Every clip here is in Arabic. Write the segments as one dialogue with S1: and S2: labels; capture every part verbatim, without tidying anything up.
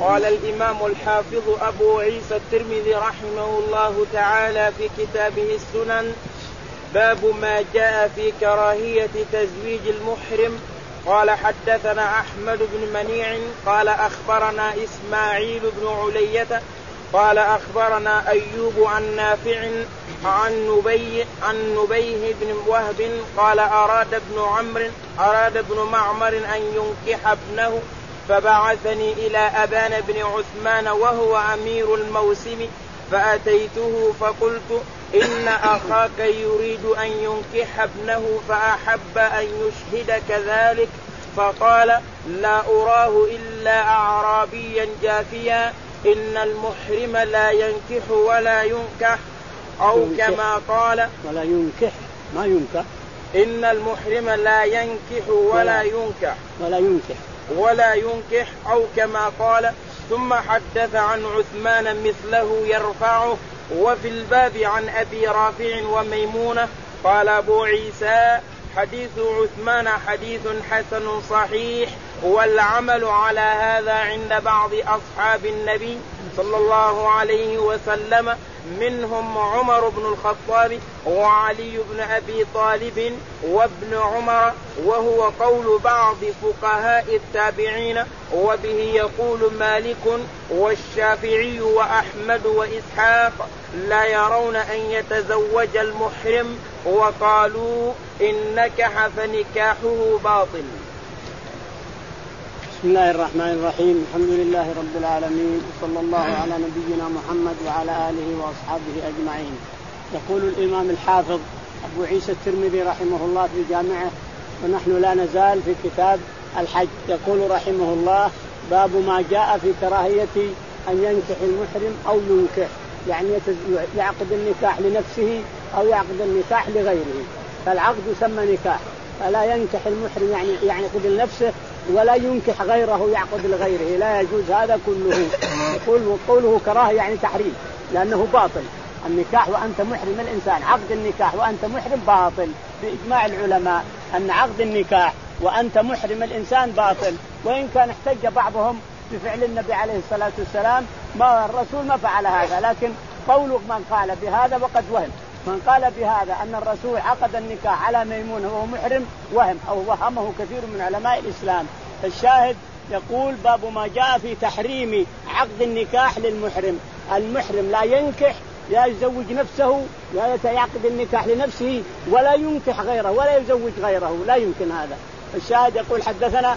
S1: قال الإمام الحافظ أبو عيسى الترمذي رحمه الله تعالى في كتابه السنن: باب ما جاء في كراهية تزويج المحرم. قال حدثنا أحمد بن منيع قال أخبرنا إسماعيل بن علية قال أخبرنا أيوب عن نافع عن نبي عن نبيه بن وهب قال أراد ابن عمرو أراد ابن معمر أن ينكح ابنه فبعثني إلى أبان بن عثمان وهو أمير الموسم فأتيته فقلت: إن أخاك يريد أن ينكح ابنه فأحب أن يشهد كذلك. فقال: لا أراه إلا أعرابيا جافيا، إن المحرم لا ينكح ولا ينكح، أو كما قال
S2: ولا ينكح ما ينكح
S1: إن المحرم لا ينكح ولا ينكح
S2: ولا ينكح
S1: ولا ينكح أو كما قال. ثم حدث عن عثمان مثله يرفعه. وفي الباب عن أبي رافع وميمونة. قال أبو عيسى: حديث عثمان حديث حسن صحيح، والعمل على هذا عند بعض أصحاب النبي صلى الله عليه وسلم، منهم عمر بن الخطاب وعلي بن أبي طالب وابن عمر، وهو قول بعض فقهاء التابعين، وبه يقول مالك والشافعي وأحمد وإسحاق لا يرون أن يتزوج المحرم، وقالوا إن نكح فنكاحه باطل.
S2: بسم الله الرحمن الرحيم. الحمد لله رب العالمين، وصلى الله على نبينا محمد وعلى آله وأصحابه أجمعين. يقول الإمام الحافظ أبو عيسى الترمذي رحمه الله في جامعه، ونحن لا نزال في كتاب الحج. يقول رحمه الله: باب ما جاء في كراهية أن ينكح المحرم أو ينكح، يعني يعقد النكاح لنفسه أو يعقد النكاح لغيره، فالعقد يسمى نكاح. فلا ينكح المحرم يعني يعقد لنفسه، ولا ينكح غيره يعقد لغيره، لا يجوز هذا كله. يقول وقوله كراهة يعني تحريم، لأنه باطل. النكاح وأنت محرم الإنسان، عقد النكاح وأنت محرم باطل بإجماع العلماء، أن عقد النكاح وأنت محرم الإنسان باطل. وإن كان احتج بعضهم بفعل النبي عليه الصلاة والسلام، ما الرسول ما فعل هذا، لكن قول من قال بهذا وقد وهم. من قال بهذا أن الرسول عقد النكاح على ميمون وهو محرم وهم، أو وهمه كثير من علماء الإسلام. الشاهد يقول: باب ما جاء في تحريم عقد النكاح للمحرم. المحرم لا ينكح، لا يزوج نفسه، لا يعقد النكاح لنفسه، ولا ينكح غيره، ولا يزوج غيره، لا يمكن هذا. الشاهد يقول: حدثنا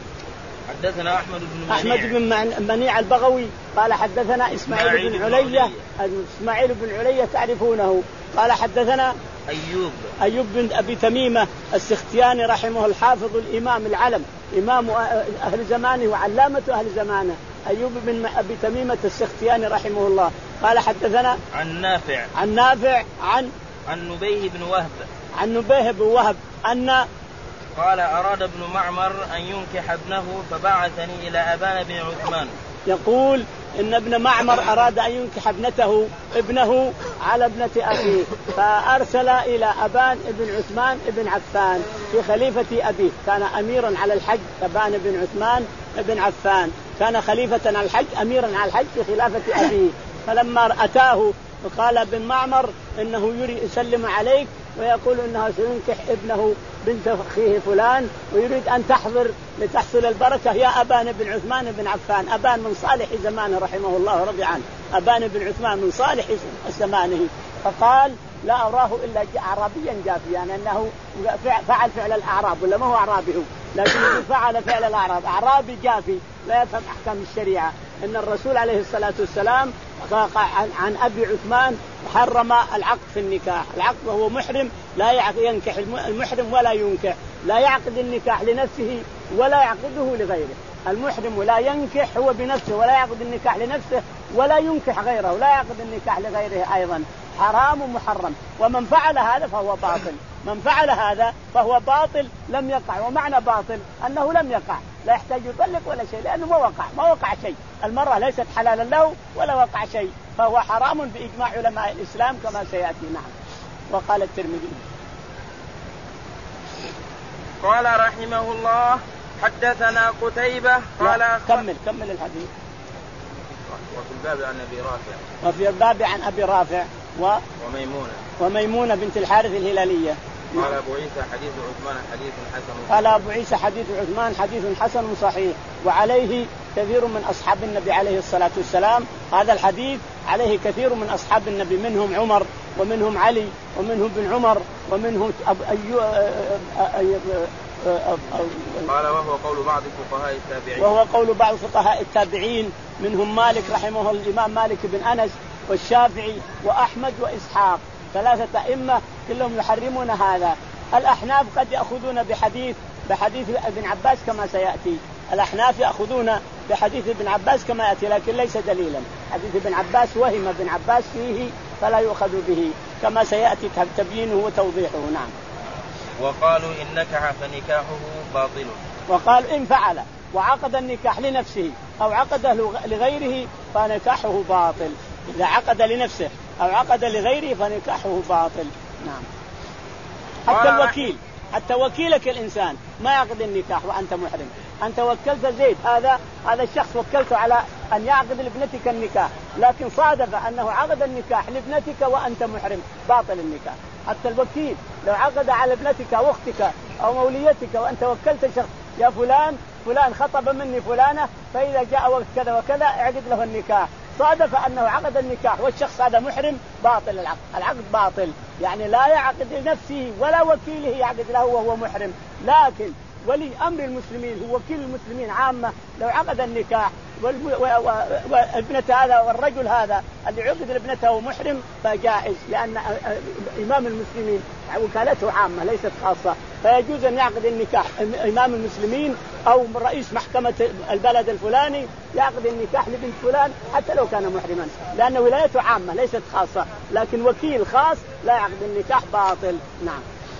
S1: حدثنا أحمد بن منيع
S2: أحمد بن منيع البغوي قال حدثنا إسماعيل بن علية إسماعيل بن علية تعرفونه. قال حدثنا
S1: أيوب
S2: أيوب بن أبي تميمة السختياني رحمه الحافظ الإمام العلم، إمام أهل زمانه وعلامة أهل زمانه، أيوب بن أبي تميمة السختياني رحمه الله. قال حدثنا
S1: عن نافع
S2: عن نافع عن
S1: عن نبيه بن وهب
S2: عن نبيه بن وهب أن
S1: قال: أراد ابن معمر أن ينكح ابنه فبعثني إلى أبان بن عثمان.
S2: يقول إن ابن معمر أراد أن ينكح ابنته ابنه على ابنة أبيه، فأرسل إلى أبان بن عثمان بن عفان في خليفة أبيه، كان أميرا على الحج. أبان بن عثمان بن عفان كان خليفة على الحج، أميرا على الحج في خلافة أبيه. فلما أتاه وقال ابن معمر إنه يريد يسلم عليك ويقول إنه سينكح ابنه بنت أخيه فلان، ويريد أن تحضر لتحصل البركة يا أبان بن عثمان بن عفان. أبان من صالح زمانه رحمه الله ورضي عنه، أبان بن عثمان من صالح زمانه. فقال: لا أراه إلا أعرابيا جافيا، يعني أنه فعل فعل الأعراب، ولا ما هو أعرابي هو، لكن فعل فعل الأعراب، أعرابي جافي لا يفهم أحكام الشريعة. إن الرسول عليه الصلاة والسلام عن أبي عثمان حرم العقد في النكاح. العقد وهو محرم لا ينكح المحرم ولا ينكح، لا يعقد النكاح لنفسه ولا يعقده لغيره. المحرم لا ينكح هو بنفسه، ولا يعقد النكاح لنفسه، ولا ينكح غيره، لا يعقد النكاح لغيره أيضا. حرام ومحرم. ومن فعل هذا فهو باطل، من فعل هذا فهو باطل لم يقع. ومعنى باطل أنه لم يقع، لا يحتاج يطلق ولا شيء، لأنه ما وقع ما وقع شيء. المرأة ليست حلالا له ولا وقع شيء، فهو حرام بإجماع علماء الإسلام كما سيأتي. نعم. وقال الترمذي
S1: قال رحمه الله: حدثنا قتيبة قال
S2: كمل كمل الحديث.
S1: وفي الباب عن أبي رافع
S2: وفي الباب عن أبي رافع و...
S1: وميمونة
S2: وميمونة بنت الحارث الهلالية.
S1: قال أبو عيسى حديث عثمان حديث حسن.
S2: قال أبو عيسى حديث عثمان حديث حسن صحيح، وعليه كثير من أصحاب النبي عليه الصلاة والسلام. هذا الحديث عليه كثير من أصحاب النبي، منهم عمر ومنهم علي ومنهم بن عمر ومنهم أب... أيو... أيو...
S1: قال وهو قول بعض فقهاء التابعين
S2: وهو قول بعض فقهاء التابعين منهم مالك رحمه الإمام مالك بن أنس والشافعي وأحمد وإسحاق، ثلاثة أئمة كلهم يحرمون هذا. الأحناف قد يأخذون بحديث بحديث ابن عباس كما سيأتي، الأحناف يأخذون بحديث ابن عباس كما يأتي، لكن ليس دليلا. حديث ابن عباس وهم ابن عباس فيه فلا يؤخذ به كما سيأتي تبيينه وتوضيحه. نعم.
S1: وقالوا إن نكح فنكاحه باطل.
S2: وقال إن فعل وعقد النكاح لنفسه أو عقد لغيره فنكاحه باطل. إذا عقد لنفسه أو عقد لغيره فنكاحه باطل. نعم. حتى الوكيل، حتى وكيلك الإنسان ما يعقد النكاح وأنت محرم. أنت وكلت زيد، هذا هذا الشخص وكلته على أن يعقد لابنتك النكاح، لكن صادف أنه عقد النكاح لابنتك وأنت محرم، باطل النكاح. حتى الوكيل لو عقد على ابنتك أو أختك أو موليتك وأنت وكلت شخص، يا فلان فلان خطب مني فلانة فإذا جاء وقت كذا وكذا اعقد له النكاح، صادف أنه عقد النكاح والشخص هذا محرم، باطل العقد. العقد باطل، يعني لا يعقد لنفسه ولا وكيله يعقد له وهو محرم. لكن ولي أمر المسلمين هو وكيل المسلمين عامة، لو عقد النكاح وابنة هذا والرجل هذا اللي عقد لابنته محرم فجائز، لأن إمام المسلمين وكالته عامة ليست خاصة، فيجوز أن يعقد النكاح إمام المسلمين أو رئيس محكمة البلد الفلاني يعقد النكاح لبنت فلان حتى لو كان محرما، لأن ولايته عامة ليست خاصة. لكن وكيل خاص لا يعقد النكاح، باطل. نعم.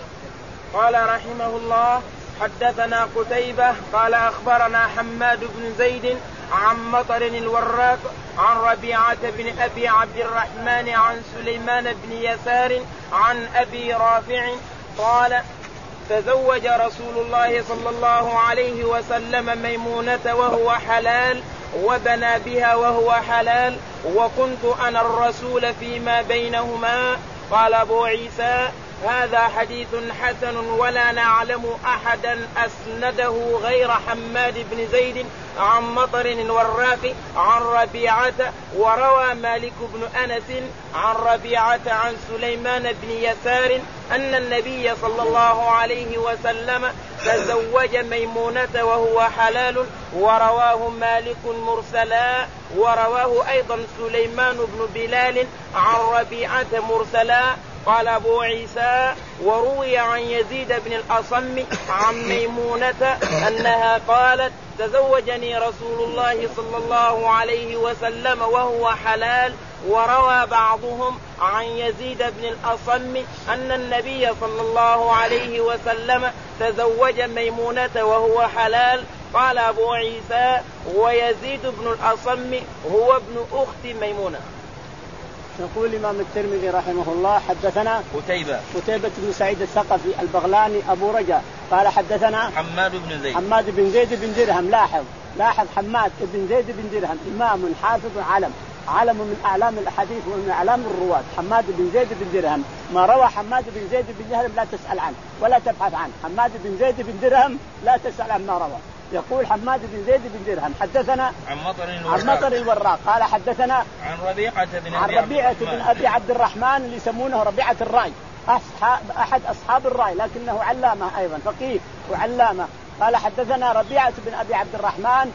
S1: قال رحمه الله حدثنا قتيبة قال أخبرنا حماد بن زيد عن مطر الوراق عن ربيعة بن أبي عبد الرحمن عن سليمان بن يسار عن أبي رافع قال تزوج رسول الله صلى الله عليه وسلم ميمونة وهو حلال وبنى بها وهو حلال وكنت أنا الرسول فيما بينهما. قال أبو عيسى هذا حديث حسن ولا نعلم أحدا أسنده غير حماد بن زيد عن مطر الوراق عن ربيعة. وروى مالك بن أنس عن ربيعة عن سليمان بن يسار أن النبي صلى الله عليه وسلم تزوج ميمونة وهو حلال، ورواه مالك مرسلا، ورواه أيضا سليمان بن بلال عن ربيعة مرسلا. قال أبو عيسى وروي عن يزيد بن الأصم عن ميمونة أنها قالت تزوجني رسول الله صلى الله عليه وسلم وهو حلال. وروى بعضهم عن يزيد بن الأصم أن النبي صلى الله عليه وسلم تزوج ميمونة وهو حلال. قال أبو عيسى ويزيد بن الأصم هو ابن أخت ميمونة.
S2: يقول الإمام الترمذي رحمه الله حدثنا
S1: قتيبة
S2: قتيبة بن سعيد الثقفي البغلاني أبو رجاء قال حدثنا
S1: حماد بن زيد
S2: حماد بن زيد بن درهم. لاحظ لاحظ حماد بن زيد بن درهم إمام حافظ علم علم من أعلام الأحاديث ومن أعلام الرواة. حماد بن زيد بن درهم، ما روى حماد بن زيد بن درهم لا تسأل عنه ولا تبحث عنه. حماد بن زيد بن درهم لا تسأل عن ما روى. يقول حماد بن زيد بن درهم حدثنا
S1: عن مطر الوراق,
S2: عن مطر الوراق قال حدثنا
S1: عن ربيعة بن
S2: عن ربيعة بن أبي عبد الرحمن اللي يسمونه ربيعة الرأي، أحد أصحاب الرأي لكنه علامة أيضا فقيه وعلامة. قال حدثنا ربيعة بن أبي عبد الرحمن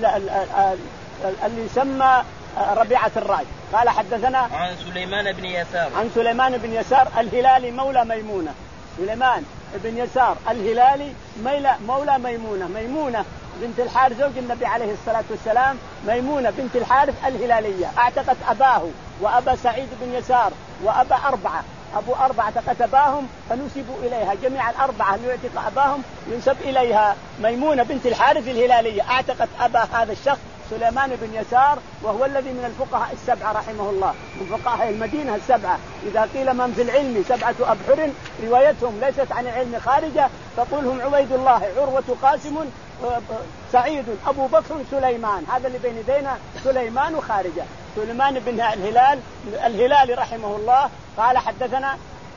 S2: اللي يسمى ربيعة الرأي. قال حدثنا
S1: عن سليمان بن يسار
S2: عن سليمان بن يسار الهلالي مولى ميمونة. سليمان بن يسار الهلالي مولى ميمونة. ميمونة بنت الحارث زوج النبي عليه الصلاة والسلام، ميمونة بنت الحارث الهلالية اعتقت أباه وأبا سعيد بن يسار وأبا أربعة، أبو أربعة اعتقت أباهم فنسبوا إليها، جميع الأربعة اللي يعتق أباهم ينسب إليها. ميمونة بنت الحارث الهلالية اعتقت أبا هذا الشخص سليمان بن يسار، وهو الذي من الفقهاء السبعة رحمه الله، من فقهاء المدينة السبعة. إذا قيل من في العلم سبعة أبحر روايتهم ليست عن علم خارجة، فقولهم عبيد الله عروة قاسم سعيد أبو بكر سليمان، هذا اللي بين يدينا سليمان وخارجة. سليمان بن الهلال الهلالي رحمه الله قال حدثنا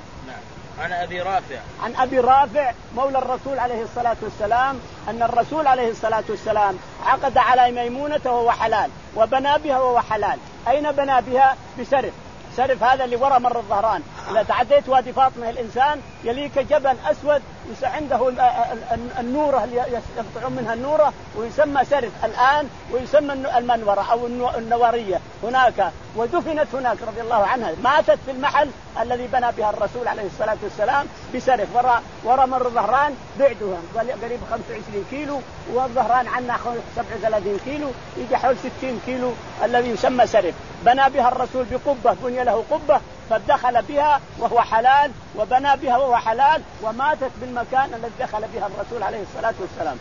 S1: عن أبي رافع
S2: عن أبي رافع مولى الرسول عليه الصلاة والسلام أن الرسول عليه الصلاة والسلام عقد على ميمونة وهو حلال وبنى بها وهو حلال. أين بنى بها؟ بسرف. سرف هذا اللي وراء مر الظهران، إذا تعديت وادي فاطمة الإنسان يليك جبل أسود عنده النورة اللي يقطعون منها النورة ويسمى سرف الآن، ويسمى المنورة أو النوارية هناك، ودفنت هناك رضي الله عنها، ماتت في المحل الذي بنى بها الرسول عليه الصلاة والسلام بسرف وراء وراء مر الظهران، بعدها قريب خمسة وعشرين كيلو والظهران عنا سبعة وثلاثين كيلو، يجي حول ستين كيلو الذي يسمى سرف. بنى بها الرسول بقبة، بني له قبة فدخل بها وهو حلال وبنى بها وهو حلال، وماتت بالمكان الذي دخل بها الرسول عليه الصلاة والسلام.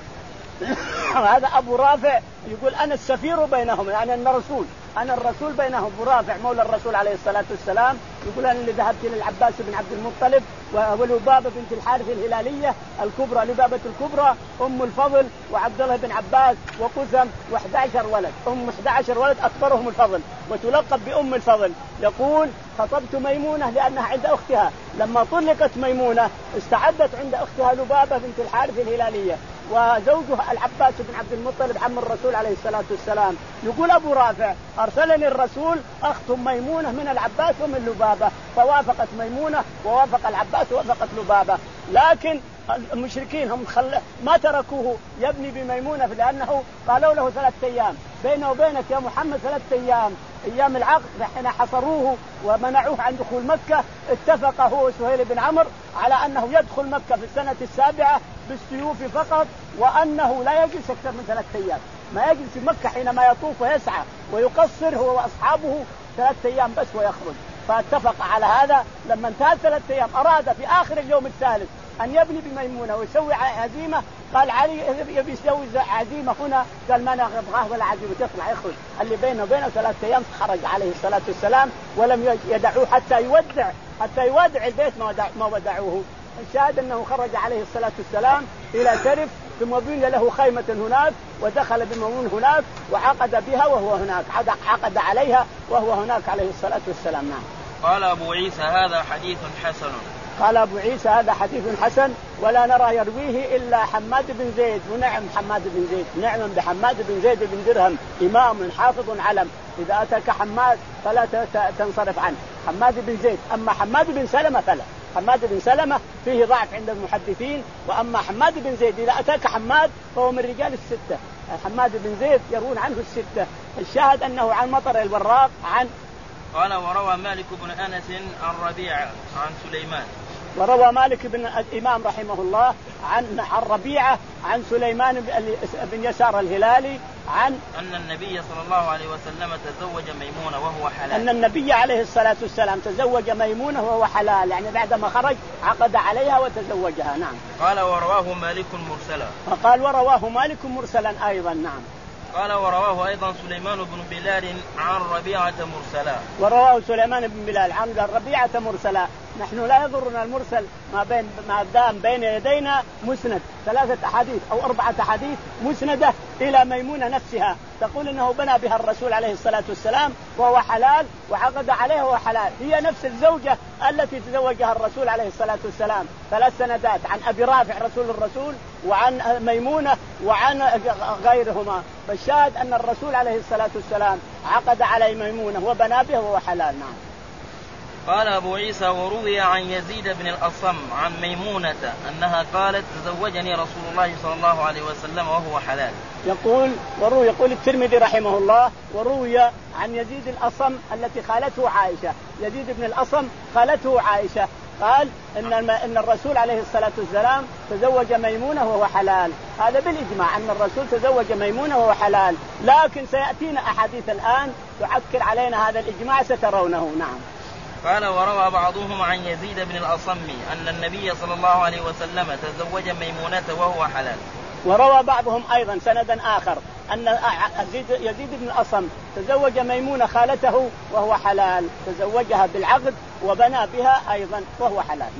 S2: هذا أبو رافع يقول أنا السفير بينهم، يعني أن الرسول أنا الرسول بينهم. أبو رافع مولى الرسول عليه الصلاة والسلام يقول أنا اللي ذهبت إلى العباس بن عبد المطلب ولبابة بنت الحارث الهلالية الكبرى، لبابة الكبرى أم الفضل وعبد الله بن عباس وقسم وإحدى عشر ولد، أم إحدى عشر ولد أكبرهم الفضل وتلقب بأم الفضل. يقول خطبت ميمونة لأنها عند أختها، لما طلقت ميمونة استعدت عند أختها لبابة بنت الحارث الهلالية وزوجها العباس بن عبد المطلب عم الرسول عليه الصلاة والسلام. يقول أبو رافع أرسلني الرسول أخطب ميمونة من العباس ومن لبابة، فوافقت ميمونة ووافق العباس ووافقت لبابة، لكن المشركين هم خل... ما تركوه يبني بميمونة، لأنه قالوا له ثلاثة أيام بينه وبينك يا محمد، ثلاثة أيام أيام العقد، حين حصروه ومنعوه عن دخول مكة اتفق هو سهيل بن عمرو على أنه يدخل مكة في السنة السابعة بالسيوف فقط، وأنه لا يجلس أكثر من ثلاثة أيام، ما يجلس في مكة حينما يطوف ويسعى ويقصر هو وأصحابه ثلاثة أيام بس ويخرج. فاتفق على هذا. لما انتهى ثلاثة أيام أراد في آخر اليوم الثالث أن يبني بميمونة ويسوي عزيمة، قال علي يبي يسوي عزيمة هنا، قال ما نبغاه ولا عزيمة، تطلع يخرج اللي بينه وبينه ثلاثة أيام. خرج عليه الصلاة والسلام ولم يدعوه حتى يودع حتى يودع البيت ما ودعوه. الشاهد أنه خرج عليه الصلاة والسلام إلى سرف، ثم بني له خيمة هناك ودخل بميمون هناك وعقد بها وهو هناك، عقد عليها وهو هناك عليه الصلاة والسلام. نعم.
S1: قال أبو عيسى هذا حديث حسن.
S2: قال أبو عيسى هذا حديث حسن ولا نرى يرويه إلا حماد بن زيد. ونعم حماد بن زيد، نعم بحماد بن زيد بن درهم، إمام حافظ علم، إذا أتاك حماد فلا تنصرف عنه. حماد بن زيد. أما حماد بن سلمة فلا، حماد بن سلمة فيه ضعف عند المحدثين، وأما حماد بن زيد إذا أتاك حماد فهو من رجال الستة. حماد بن زيد يرون عنه الستة. الشاهد أنه عن مطر الوراق عن
S1: قال وروى مالك بن أنس عن ربيعة عن سليمان.
S2: وروى مالك بن الإمام رحمه الله عن عن ربيعة عن سليمان بن يسار الهلالي عن
S1: أن النبي صلى الله عليه وسلم تزوج ميمونة وهو حلال.
S2: أن النبي عليه الصلاة والسلام تزوج ميمونة وهو حلال، يعني بعدما خرج عقد عليها وتزوجها. نعم.
S1: قال ورواه مالك مرسلا.
S2: فقال ورواه مالك مرسلا أيضا. نعم.
S1: قال ورواه أيضا سليمان بن بلال عن ربيعة مرسلا.
S2: ورواه سليمان بن بلال عن ربيعة مرسلا. نحن لا يضرنا المرسل ما بين ما دام بين يدينا مسند، ثلاثة أحاديث أو أربعة أحاديث مسندة إلى ميمونة نفسها تقول إنه بنى بها الرسول عليه الصلاة والسلام وهو حلال وعقد عليها وهو حلال، هي نفس الزوجة التي تزوجها الرسول عليه الصلاة والسلام. ثلاث سندات عن أبي رافع رسول الرسول وعن ميمونة وعن غيرهما. فالشاهد أن الرسول عليه الصلاة والسلام عقد على ميمونة وبنى بها وهو حلال. نعم.
S1: قال أبو عيسى وروي عن يزيد بن الأصم عن ميمونة أنها قالت تزوجني رسول الله صلى الله عليه وسلم وهو حلال.
S2: يقول وروي يقول الترمذي رحمه الله وروي عن يزيد الأصم التي خالته عائشة، يزيد بن الأصم خالته عائشة قال إن إن الرسول عليه الصلاة والسلام تزوج ميمونة وهو حلال. هذا بالإجماع أن الرسول تزوج ميمونة وهو حلال، لكن سيأتينا أحاديث الآن تعكر علينا هذا الإجماع سترونه. نعم.
S1: قال وروى بعضهم عن يزيد بن الأصم أن النبي صلى الله عليه وسلم تزوج ميمونة وهو حلال.
S2: وروى بعضهم أيضا سندا آخر أن يزيد بن الأصم تزوج ميمونة خالته وهو حلال، تزوجها بالعقد وبنى بها أيضا وهو حلال. نعم.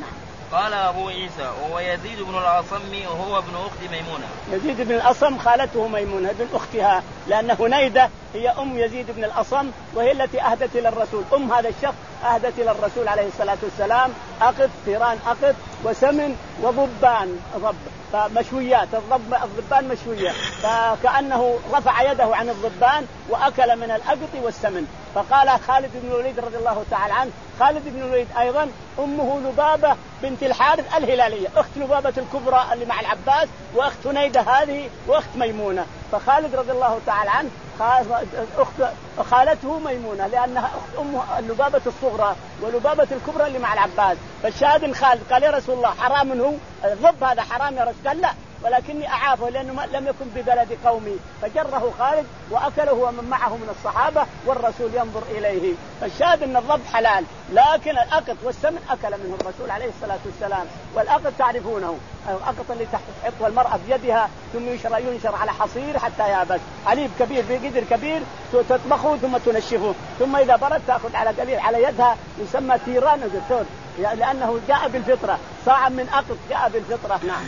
S1: قال أبو عيسى وهو يزيد بن الأصم وهو ابن أخت ميمونة.
S2: يزيد بن الأصم خالته ميمونة ابن أختها، لأن هنيدة هي أم يزيد بن الأصم وهي التي أهدت إلى الرسول، أم هذا الشخص أهدت إلى الرسول عليه الصلاة والسلام أقط ثيران أقط وسمن وضبان ضب فمشويات الضب الضبان مشوية، فكأنه رفع يده عن الضبان وأكل من الأقط والسمن. فقال خالد بن الوليد رضي الله تعالى عنه، خالد بن الوليد أيضا أمه لبابة بنت الحارث الهلالية أخت لبابة الكبرى اللي مع العباس وأخت هنيدة هذه وأخت ميمونة، فخالد رضي الله تعالى عنه أخت خالته ميمونة لأنها أخت أمه لبابة الصغرى ولبابة الكبرى اللي مع العباس. فالشاهد خالد قال يا رسول الله حرام هو الضب هذا حرام يا رسول؟ قال لا ولكني أعافه لأنه لم يكن ببلد قومي، فجره خالد وأكله ومن معه من الصحابة والرسول ينظر إليه. فالشاهد أن الضب حلال، لكن الأقط والسمن أكل منه الرسول عليه الصلاة والسلام. والأقط تعرفونه الأقط اللي تحطها المرأة بيدها ثم ينشر, ينشر على حصير حتى يابس، حليب كبير بقدر كبير تطبخه ثم تنشفه ثم إذا برد تأخذ على قليل على يدها، يسمى تيران الدكتور لأنه جاء بالفطرة، صاع من أقط جاء بالفطرة. نعم.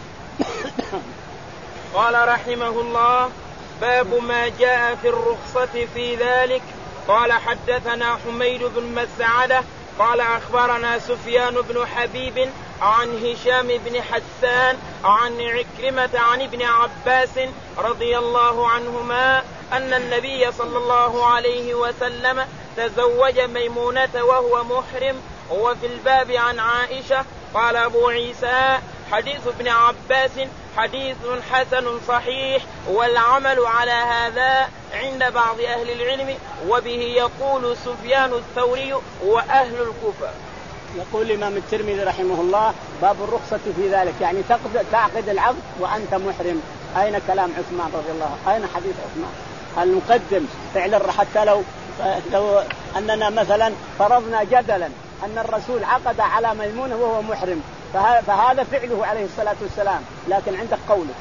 S1: قال رحمه الله باب ما جاء في الرخصة في ذلك. قال حدثنا حميد بن مسعدة قال أخبرنا سفيان بن حبيب عن هشام بن حسان عن عكرمة عن ابن عباس رضي الله عنهما أن النبي صلى الله عليه وسلم تزوج ميمونة وهو محرم. وفي الباب عن عائشة. قال أبو عيسى حديث ابن عباس حديث حسن صحيح والعمل على هذا عند بعض أهل العلم وبه يقول سفيان الثوري وأهل الكوفة.
S2: يقول الإمام الترمذي رحمه الله باب الرخصة في ذلك، يعني تعقد العقد وأنت محرم. أين كلام عثمان رضي الله عنه؟ أين حديث عثمان؟ هل نقدم فعلا حتى لو لو أننا مثلا فرضنا جدلا أن الرسول عقد على ميمونة وهو محرم فهذا فعله عليه الصلاة والسلام، لكن عندك قوله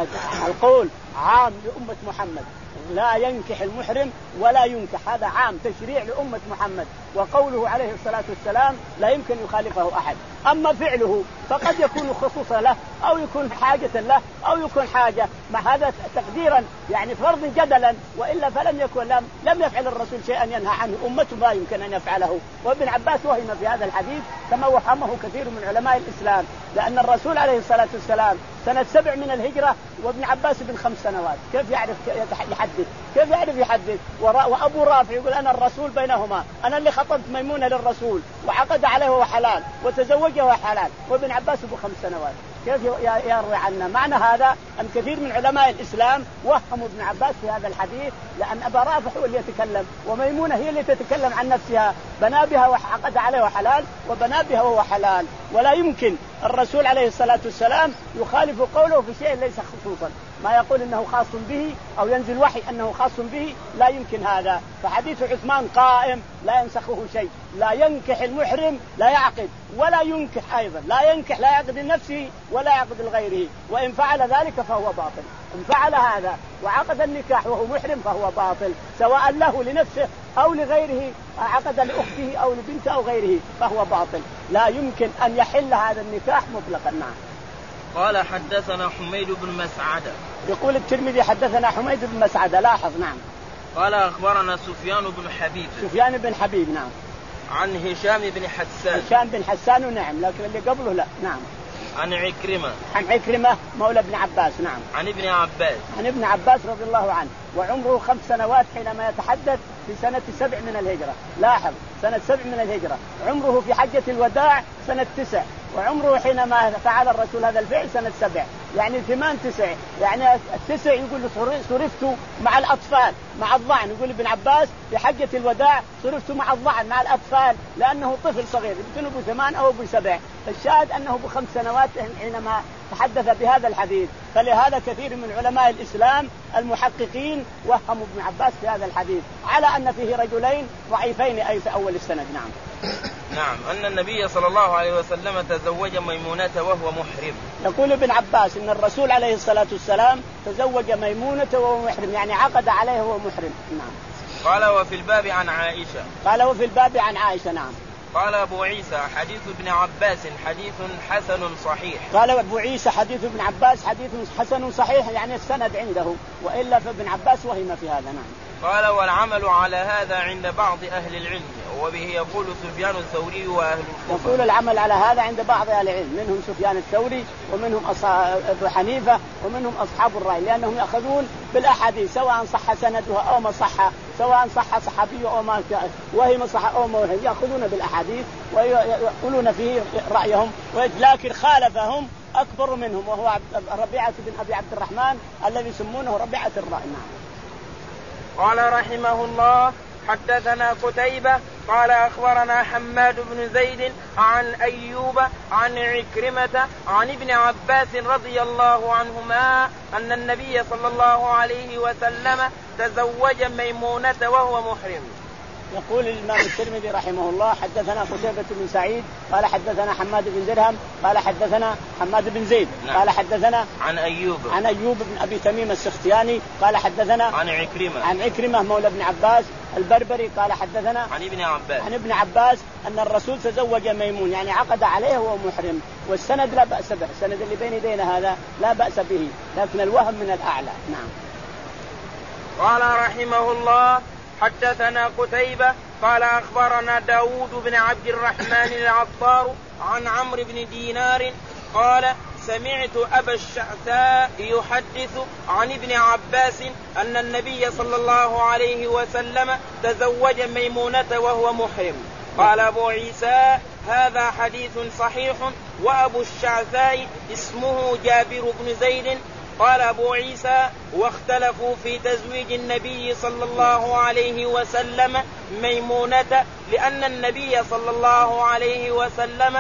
S2: القول عام لأمة محمد لا ينكح المحرم ولا ينكح، هذا عام تشريع لأمة محمد، وقوله عليه الصلاة والسلام لا يمكن يخالفه أحد. أما فعله فقد يكون خصوصا له أو يكون حاجة له أو يكون حاجة مع هذا تقديرا يعني فرض جدلا، وإلا فلم يكن لم, لم يفعل الرسول شيئا ينهى عنه أمته لا يمكن أن يفعله. وابن عباس وهم في هذا الحديث كما وهمه كثير من علماء الإسلام، لأن الرسول عليه الصلاة والسلام سنة سبع من الهجرة وابن عباس بن خمس سنوات، كيف يعرف يحدث؟ كيف يعرف يحدث؟ وأبو رافع يقول أنا الرسول بينهما، أنا اللي خطبت ميمونة للرسول وعقد عليه وهو حلال وتزوجه وهو حلال، وابن عباس ابو خمس سنوات، كيف يروي عنا؟ معنى هذا أن كثير من علماء الإسلام وهموا ابن عباس في هذا الحديث، لأن أبا رافع هو اللي يتكلم وميمونة هي اللي تتكلم عن نفسها، بنا بها وعقد عليه وهو حلال وبنا بها وهو حلال، ولا يمكن الرسول عليه الصلاة والسلام يخالف قوله في شيء ليس خصوصا، ما يقول انه خاص به او ينزل وحي انه خاص به، لا يمكن هذا. فحديث عثمان قائم لا ينسخه شيء، لا ينكح المحرم لا يعقد ولا ينكح ايضا، لا ينكح لا يعقد لنفسه ولا يعقد لغيره، وان فعل ذلك فهو باطل. ان فعل هذا وعقد النكاح وهو محرم فهو باطل، سواء له لنفسه او لغيره، عقد لاخته او لبنته او غيره فهو باطل، لا يمكن ان يحل هذا النكاح مطلقا. نعم.
S1: قال حدثنا حميد بن مسعدة.
S2: يقول الترمذي حدثنا حميد بن مسعدة، لاحظ. نعم.
S1: قال أخبرنا سفيان بن حبيب.
S2: سفيان بن حبيب. نعم.
S1: عن هشام بن حسان.
S2: هشام بن حسان. نعم، لكن اللي قبله لا. نعم.
S1: عن عكرمة.
S2: عن عكرمة مولى ابن عباس. نعم.
S1: عن ابن عباس.
S2: عن ابن عباس رضي الله عنه، وعمره خمس سنوات حينما يتحدث في سنة سبع من الهجرة. لاحظ سنة سبع من الهجرة، عمره في حجة الوداع سنة تسع، وعمره حينما فعل الرسول هذا الفعل سنة سبع، يعني ثمان تسع، يعني التسع يقول صرفت مع الأطفال مع الضعن، يقول ابن عباس في حجة الوداع صرفت مع الضعن مع الأطفال لأنه طفل صغير يمكن أبو ثمان أو أبو سبع، فالشاهد أنه بخمس سنوات حينما تحدث بهذا الحديث. فلهذا كثير من علماء الإسلام المحققين وهموا ابن عباس في هذا الحديث على أن فيه رجلين ضعيفين أي في أول السند. نعم.
S1: نعم. أن النبي صلى الله عليه وسلم تزوج ميمونة وهو محرم.
S2: يقول ابن عباس إن الرسول عليه الصلاة والسلام تزوج ميمونة وهو محرم، يعني عقد عليه وهو محرم. نعم.
S1: قال وفي الباب عن عائشة.
S2: قال وفي الباب عن عائشة. نعم.
S1: قال أبو عيسى حديث ابن عباس حديث حسن صحيح.
S2: قال أبو عيسى حديث ابن عباس حديث حسن صحيح، يعني السند عنده، وإلا فابن عباس وهم في هذا. نعم.
S1: قال والعمل على هذا عند بعض أهل العلم، وبه يقول سفيان الثوري وأهل الكوفة.
S2: يقول العمل على هذا عند بعض أهل العلم، منهم سفيان الثوري ومنهم أبو حنيفة ومنهم أصحاب الرأي، لأنهم يأخذون بالأحاديث سواء صح سندها أو ما صح، سواء صح صحابي أو ما وهم صح أو ما وهم، يأخذون بالأحاديث ويقولون فيه رأيهم، لكن خالفهم أكبر منهم وهو ربيعة بن أبي عبد الرحمن الذي يسمونه ربيعة الرأي.
S1: قال رحمه الله حدثنا قتيبة قال أخبرنا حماد بن زيد عن أيوب عن عكرمة عن ابن عباس رضي الله عنهما أن النبي صلى الله عليه وسلم تزوج ميمونة وهو محرم.
S2: يقول الإمام الترمذي رحمه الله حدثنا قتيبة بن سعيد قال حدثنا حماد بن درهم قال حدثنا حماد بن زيد
S1: نعم.
S2: قال حدثنا
S1: عن أيوب
S2: عن أيوب بن أبي تميم السختياني قال حدثنا
S1: عن عكرمة
S2: عن عكرمة مولى ابن عباس البربري قال حدثنا
S1: عن ابن عباس
S2: عن ابن عباس أن الرسول تزوج ميمون، يعني عقد عليه وهو محرم، والسند لا بأس به، السند اللي بين يدينا هذا لا بأس به، لكن الوهم من الأعلى. نعم.
S1: قال رحمه الله حدثنا قتيبة قال أخبرنا داود بن عبد الرحمن العطار عن عمرو بن دينار قال سمعت أبا الشعثاء يحدث عن ابن عباس أن النبي صلى الله عليه وسلم تزوج ميمونة وهو محرم. قال أبو عيسى هذا حديث صحيح، وأبو الشعثاء اسمه جابر بن زيد. قال أبو عيسى واختلفوا في تزويج النبي صلى الله عليه وسلم ميمونة، لأن النبي صلى الله عليه وسلم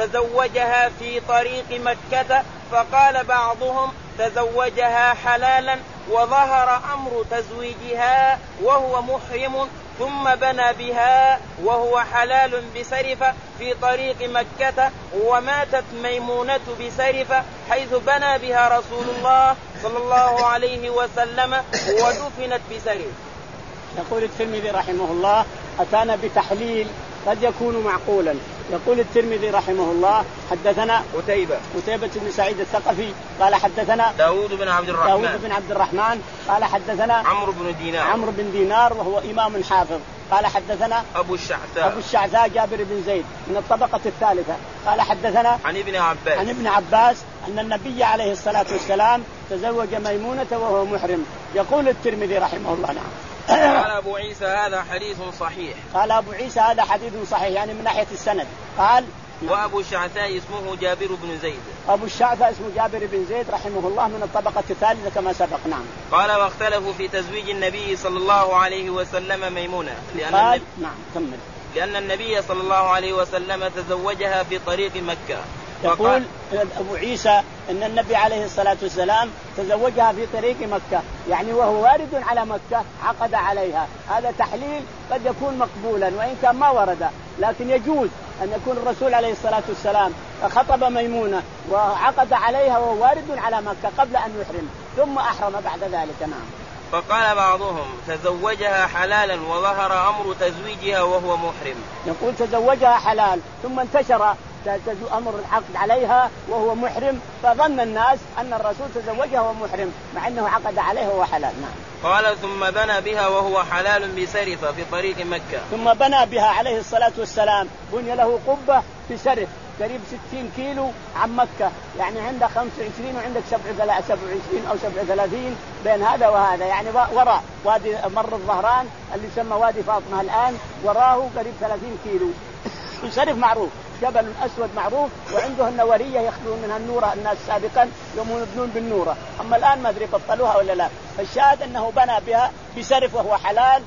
S1: تزوجها في طريق مكة، فقال بعضهم تزوجها حلالا وظهر أمر تزويجها وهو محرم، ثم بنى بها وهو حلال بسرفة في طريق مكة، وماتت ميمونة بسرفة حيث بنى بها رسول الله صلى الله عليه وسلم ودفنت بسرف.
S2: يقول الترمذي رحمه الله أتانا بتحليل قد يكون معقولا. يقول الترمذي رحمه الله حدثنا
S1: قتيبة
S2: قتيبة بن سعيد الثقفي قال حدثنا
S1: داود بن عبد الرحمن
S2: داود بن عبد الرحمن قال حدثنا
S1: عمرو بن دينار
S2: عمرو بن دينار وهو إمام حافظ قال حدثنا
S1: أبو الشعثاء
S2: أبو الشعثاء جابر بن زيد من الطبقة الثالثة قال حدثنا
S1: عن ابن عباس
S2: عن ابن عباس أن النبي عليه الصلاة والسلام تزوج ميمونة وهو محرم. يقول الترمذي رحمه الله نعم.
S1: قال أبو عيسى هذا حديث صحيح.
S2: قال أبو عيسى هذا حديث صحيح، يعني من ناحية السند. قال
S1: وأبو الشعثاء اسمه جابر بن زيد.
S2: أبو الشعثاء اسمه جابر بن زيد رحمه الله من الطبقة الثالثة كما سبق. نعم.
S1: قال واختلفوا في تزويج النبي صلى الله عليه وسلم ميمونة، لأن
S2: قال
S1: النبي...
S2: نعم كمل.
S1: لأن النبي صلى الله عليه وسلم تزوجها في طريق مكة.
S2: يقول أبو عيسى أن النبي عليه الصلاة والسلام تزوجها في طريق مكة، يعني وهو وارد على مكة عقد عليها. هذا تحليل قد يكون مقبولا وإن كان ما ورد، لكن يجوز أن يكون الرسول عليه الصلاة والسلام خطب ميمونة وعقد عليها وهو وارد على مكة قبل أن يحرم ثم أحرم بعد ذلك. نعم.
S1: فقال بعضهم تزوجها حلالا وظهر أمر تزويجها وهو محرم.
S2: يقول تزوجها حلال ثم انتشر أمر العقد عليها وهو محرم، فظن الناس أن الرسول تزوجها وهو محرم مع أنه عقد عليها وهو حلال. نعم.
S1: قال ثم بنى بها وهو حلال بسرفة في طريق مكة.
S2: ثم بنى بها عليه الصلاة والسلام، بني له قبة بسرف قريب ستين كيلو عن مكة، يعني عندك خمسة وعشرين وعندك سبعة وعشرين أو سبعة وثلاثين بين هذا وهذا، يعني وراء وادي مر الظهران اللي يسمى وادي فاطمة الآن وراه قريب ثلاثين كيلو. سرف معروف، جبل أسود معروف، وعنده النورية يخلون منها النورة الناس سابقا يوم يبنون بالنورة، أما الآن ما أدري بطلوها ولا لا. فالشاهد أنه بنى بها بسرف وهو حلال،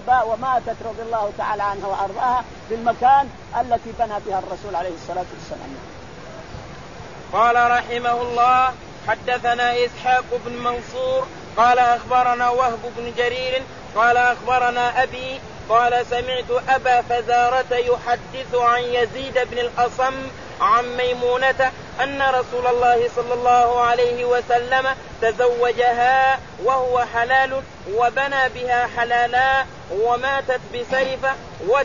S2: وماتت رضي الله تعالى عنها وأرضاها في المكان التي بنى بها الرسول عليه الصلاة والسلام.
S1: قال رحمه الله حدثنا إسحاق بن منصور قال أخبرنا وهب بن جرير قال أخبرنا أبي قال سمعت أبا فزارة يحدث عن يزيد بن الأصم عن ميمونة أن رسول الله صلى الله عليه وسلم تزوجها وهو حلال وبنى بها حلالا وماتت بسرفة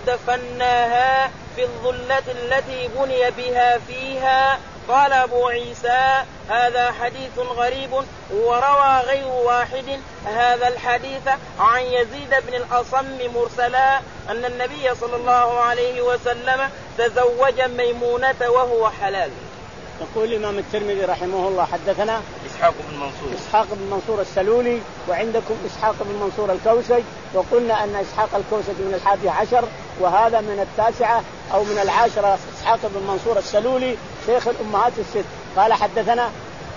S1: ودفناها في الظلة التي بني بها فيها. قال أبو عيسى هذا حديث غريب وروى غير واحد هذا الحديث عن يزيد بن الأصم مرسلا أن النبي صلى الله عليه وسلم تزوج ميمونة وهو حلال.
S2: يقول الإمام الترمذي رحمه الله حدثنا
S1: إسحاق بن منصور
S2: إسحاق بن منصور السلولي وعندكم إسحاق بن منصور الكوسج، وقلنا أن إسحاق الكوسج من الحادي عشر وهذا من التاسعة أو من العاشرة. إسحاق بن منصور السلولي شيخ الأمهات الست. قال حدثنا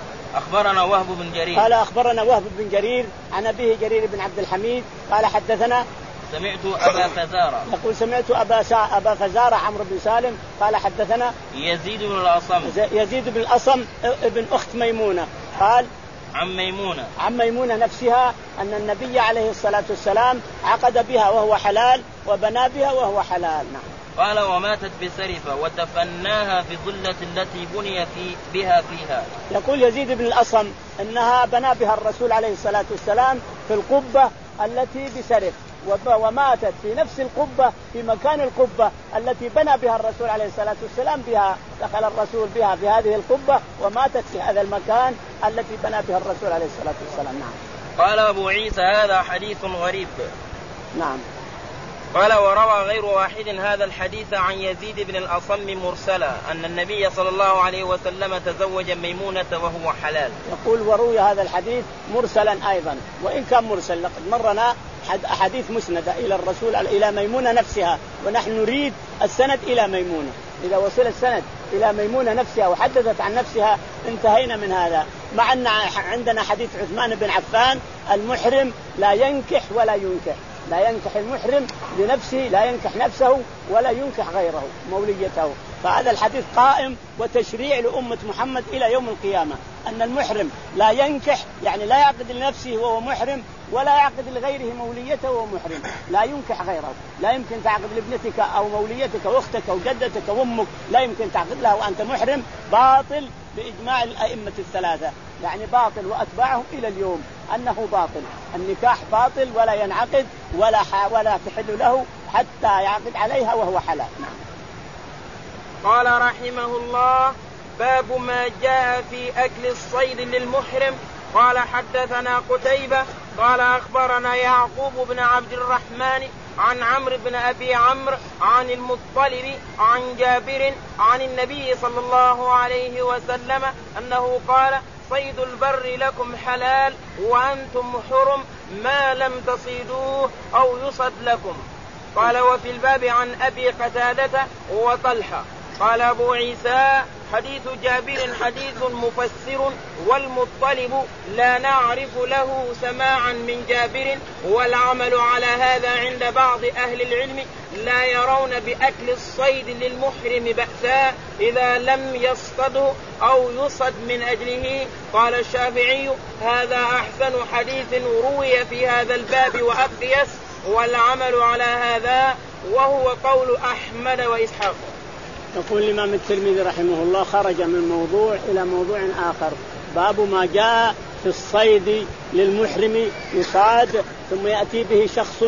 S1: أخبرنا وهب بن جرير
S2: قال أخبرنا وهب بن جرير عن أبيه جرير بن عبد الحميد قال حدثنا
S1: سمعت أبا فزارة
S2: يقول سمعت أبا سا أبا فزارة عمرو بن سالم قال حدثنا
S1: يزيد بن الأصم
S2: يزيد بن الأصم ابن أخت ميمونة قال
S1: عن ميمونة
S2: عن ميمونة نفسها أن النبي عليه الصلاة والسلام عقد بها وهو حلال وبنى بها وهو حلال. نعم.
S1: قال وماتت بسرفة ودفناها في ظلة التي بني في بها فيها.
S2: يقول يزيد بن الأصم أنها بنى بها الرسول عليه الصلاة والسلام في القبة التي بسرف وماتت في نفس القبة في مكان القبة التي بنى بها الرسول عليه الصلاة والسلام بها. دخل الرسول بها في هذه القبة وماتت في هذا المكان التي بنى بها الرسول عليه الصلاة والسلام. نعم.
S1: قال أبو عيسى هذا حديث غريب.
S2: نعم.
S1: قال وروى غير واحد هذا الحديث عن يزيد بن الأصم مرسلا أن النبي صلى الله عليه وسلم تزوج ميمونة وهو حلال.
S2: يقول وروي هذا الحديث مرسلا أيضا وإن كان مرسل لقد مرنا أحاديث مسندة إلى الرسول إلى ميمونة نفسها ونحن نريد السند إلى ميمونة. إذا وصل السند إلى ميمونة نفسها وحدثت عن نفسها انتهينا من هذا. مع أن عندنا حديث عثمان بن عفان المحرم لا ينكح ولا ينكح لا ينكح المحرم لنفسه لا ينكح نفسه ولا ينكح غيره موليته. فهذا الحديث قائم وتشريع لأمة محمد إلى يوم القيامة أن المحرم لا ينكح يعني لا يعقد لنفسه وهو محرم ولا يعقد لغيره موليته وهو محرم. لا ينكح غيره. لا يمكن تعقد لابنتك أو موليتك وأختك أو جدتك وأمك لا يمكن تعقد لها وأنت محرم. باطل بإجماع الأئمة الثلاثة يعني باطل وأتباعهم إلى اليوم أنه باطل. النكاح باطل ولا ينعقد ولا ولا تحل له حتى يعقد عليها وهو حلال. نعم.
S1: قال رحمه الله باب ما جاء في أكل الصيد للمحرم. قال حدثنا قتيبة قال أخبرنا يعقوب بن عبد الرحمن عن عمرو بن أبي عمرو عن المطلب عن جابر عن النبي صلى الله عليه وسلم أنه قال صيد البر لكم حلال وأنتم حرم ما لم تصيدوه أو يصد لكم. قال وفي الباب عن أبي قتادة وطلحة. قال أبو عيسى حديث جابر حديث مفسر والمطلب لا نعرف له سماعا من جابر والعمل على هذا عند بعض أهل العلم لا يرون بأكل الصيد للمحرم بأسا إذا لم يصطده أو يصد من أجله. قال الشافعي هذا أحسن حديث روي في هذا الباب وأقيس والعمل على هذا وهو قول أحمد وإسحاق.
S2: يقول الإمام الترمذي رحمه الله خرج من موضوع إلى موضوع آخر. باب ما جاء في الصيد للمحرم يصاد ثم يأتي به شخص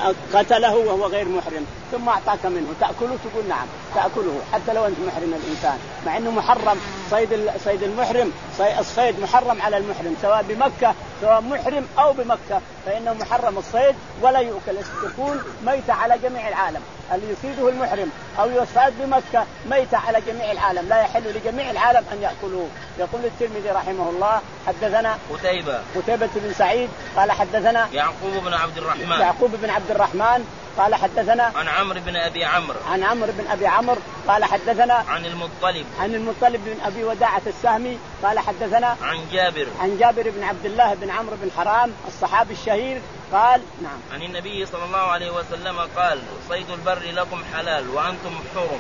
S2: قتله وهو غير محرم ثم أعطاك منه تأكله تقول نعم تأكله حتى لو أنت محرم الإنسان مع أنه محرم. صيد صيد المحرم الصيد محرم على المحرم سواء بمكة سواء محرم أو بمكة فإنه محرم الصيد ولا يؤكل. تكون ميتة على جميع العالم. اللي يصيده المحرم أو يصاد بمكة ميتة على جميع العالم لا يحل لجميع العالم أن يأكلوه. يقول الترمذي رحمه الله حدثنا
S1: قتيبة
S2: قتيبة بن سعيد قال حدثنا
S1: يعقوب بن عبد الرحمن
S2: يعقوب بن عبد الرحمن قال حدثنا
S1: عن عمرو بن أبي عمرو
S2: عن عمرو بن أبي عمرو قال حدثنا
S1: عن المطلب
S2: عن المطلب بن أبي وداعة السهمي قال حدثنا
S1: عن جابر
S2: عن جابر بن عبد الله بن عمرو بن حرام الصحابي الشهير قال نعم
S1: عن النبي صلى الله عليه وسلم قال صيد البر لكم حلال وأنتم حرم.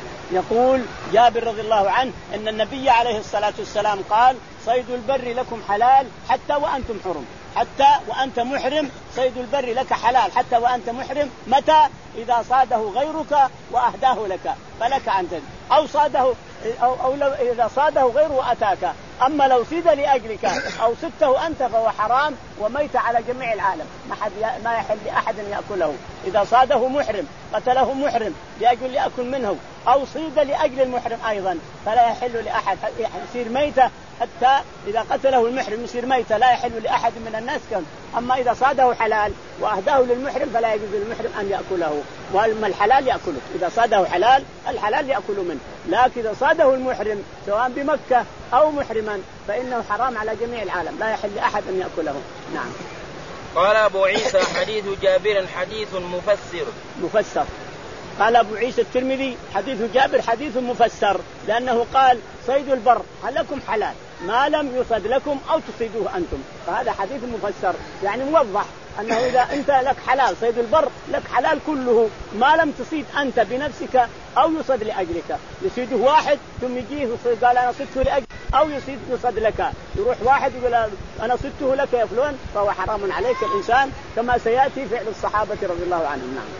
S2: يقول جابر رضي الله عنه أن النبي عليه الصلاة والسلام قال صيد البر لكم حلال حتى وأنتم حرم. حتى وأنت محرم صيد البر لك حلال حتى وأنت محرم. متى؟ إذا صاده غيرك وأهداه لك فلك أن تجد أو صاده أو, أو لو إذا صاده غيره أتاك. أما لو صيد لأجلك أو صدته أنت فهو حرام وميت على جميع العالم، ما حد ما يحل لأحد أن يأكله. إذا صاده محرم قتله محرم لأجل يأكل منه أو صيد لأجل المحرم أيضا فلا يحل لأحد، يصير ميتة حتى إذا قتله المحرم يصير ميتة لا يحل لأحد من الناس كم. أما إذا صاده حلال وأهداه للمحرم فلا يجوز للمحرم أن يأكله، وأما الحلال يأكله. إذا صاده حلال الحلال يأكل منه، لكن إذا صاده المحرم سواء بمكة أو محرما فإنه حرام على جميع العالم لا يحل لأحد أن يأكله. نعم.
S1: قال أبو عيسى حديث جابر حديث مفسر.
S2: مفسر. قال أبو عيسى الترمذي حديث جابر حديث مفسر، لأنه قال صيد البر هل لكم حلال ما لم يصد لكم أو تصيدوه أنتم، فهذا حديث مفسر يعني موضح أنه إذا أنت لك حلال صيد البر لك حلال كله ما لم تصيد أنت بنفسك أو يصد لأجلك. يصيده واحد ثم يجيه قال أنا صدته لأجل أو يصيد يصد لك، يروح واحد يقول أنا صدته لك يا فلان فهو حرام عليك الإنسان كما سيأتي فعل الصحابة رضي الله عنهم. نعم.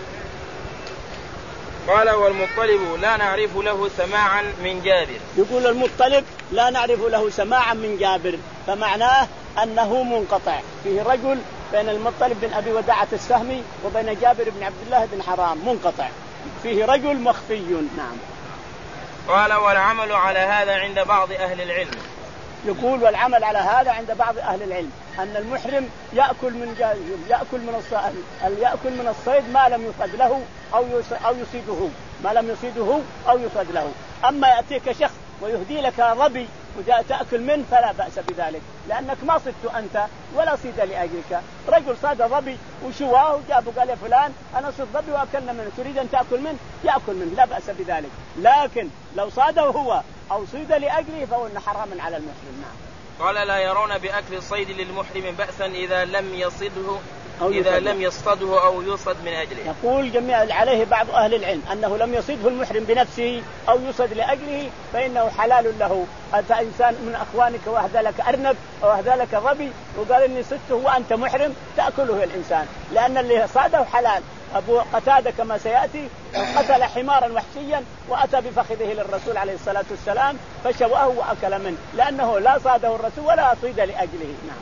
S1: قال والمطلب لا نعرف له سماعا من جابر.
S2: يقول المطلب لا نعرف له سماعا من جابر، فمعناه أنه منقطع، فيه رجل بين المطلب بن أبي وداعة السهمي وبين جابر بن عبد الله بن حرام منقطع، فيه رجل مخفي. نعم.
S1: قال والعمل على هذا عند بعض أهل العلم. يقول
S2: والعمل على هذا عند بعض أهل العلم أن المحرم يأكل من يأكل من الصيد يأكل من الصيد ما لم يصد له أو أو يصيده ما لم يصيده أو يصد له. أما يأتيك شخص ويهدي لك ظبي وتأكل منه فلا بأس بذلك، لأنك ما صدت أنت ولا صيد لأجلك. رجل صاد ظبي وشواه وجابه قال يا فلان أنا صد ظبي وأكلنا منه تريد أن تأكل منه يأكل منه لا بأس بذلك، لكن لو صاده هو أو صيد لأجله فهو حرام على المحرم. نعم.
S1: قال لا يرون بأكل الصيد للمحرم بأسا إذا لم يصده أو إذا لم يصطده أو يصد من أجله.
S2: يقول جميع عليه بعض أهل العلم أنه لم يصده المحرم بنفسه أو يصد لأجله فإنه حلال له. أتى إنسان من أخوانك وأهدى لك أرنب أو أهدى لك ظبي وقال إني صدته وأنت محرم تأكله الإنسان، لأن اللي صاده حلال. أبو قتادة كما سيأتي قتل حمارا وحشيا وأتى بفخذه للرسول عليه الصلاة والسلام فشواه وأكل منه لأنه لا صاده الرسول ولا صيد لأجله. نعم.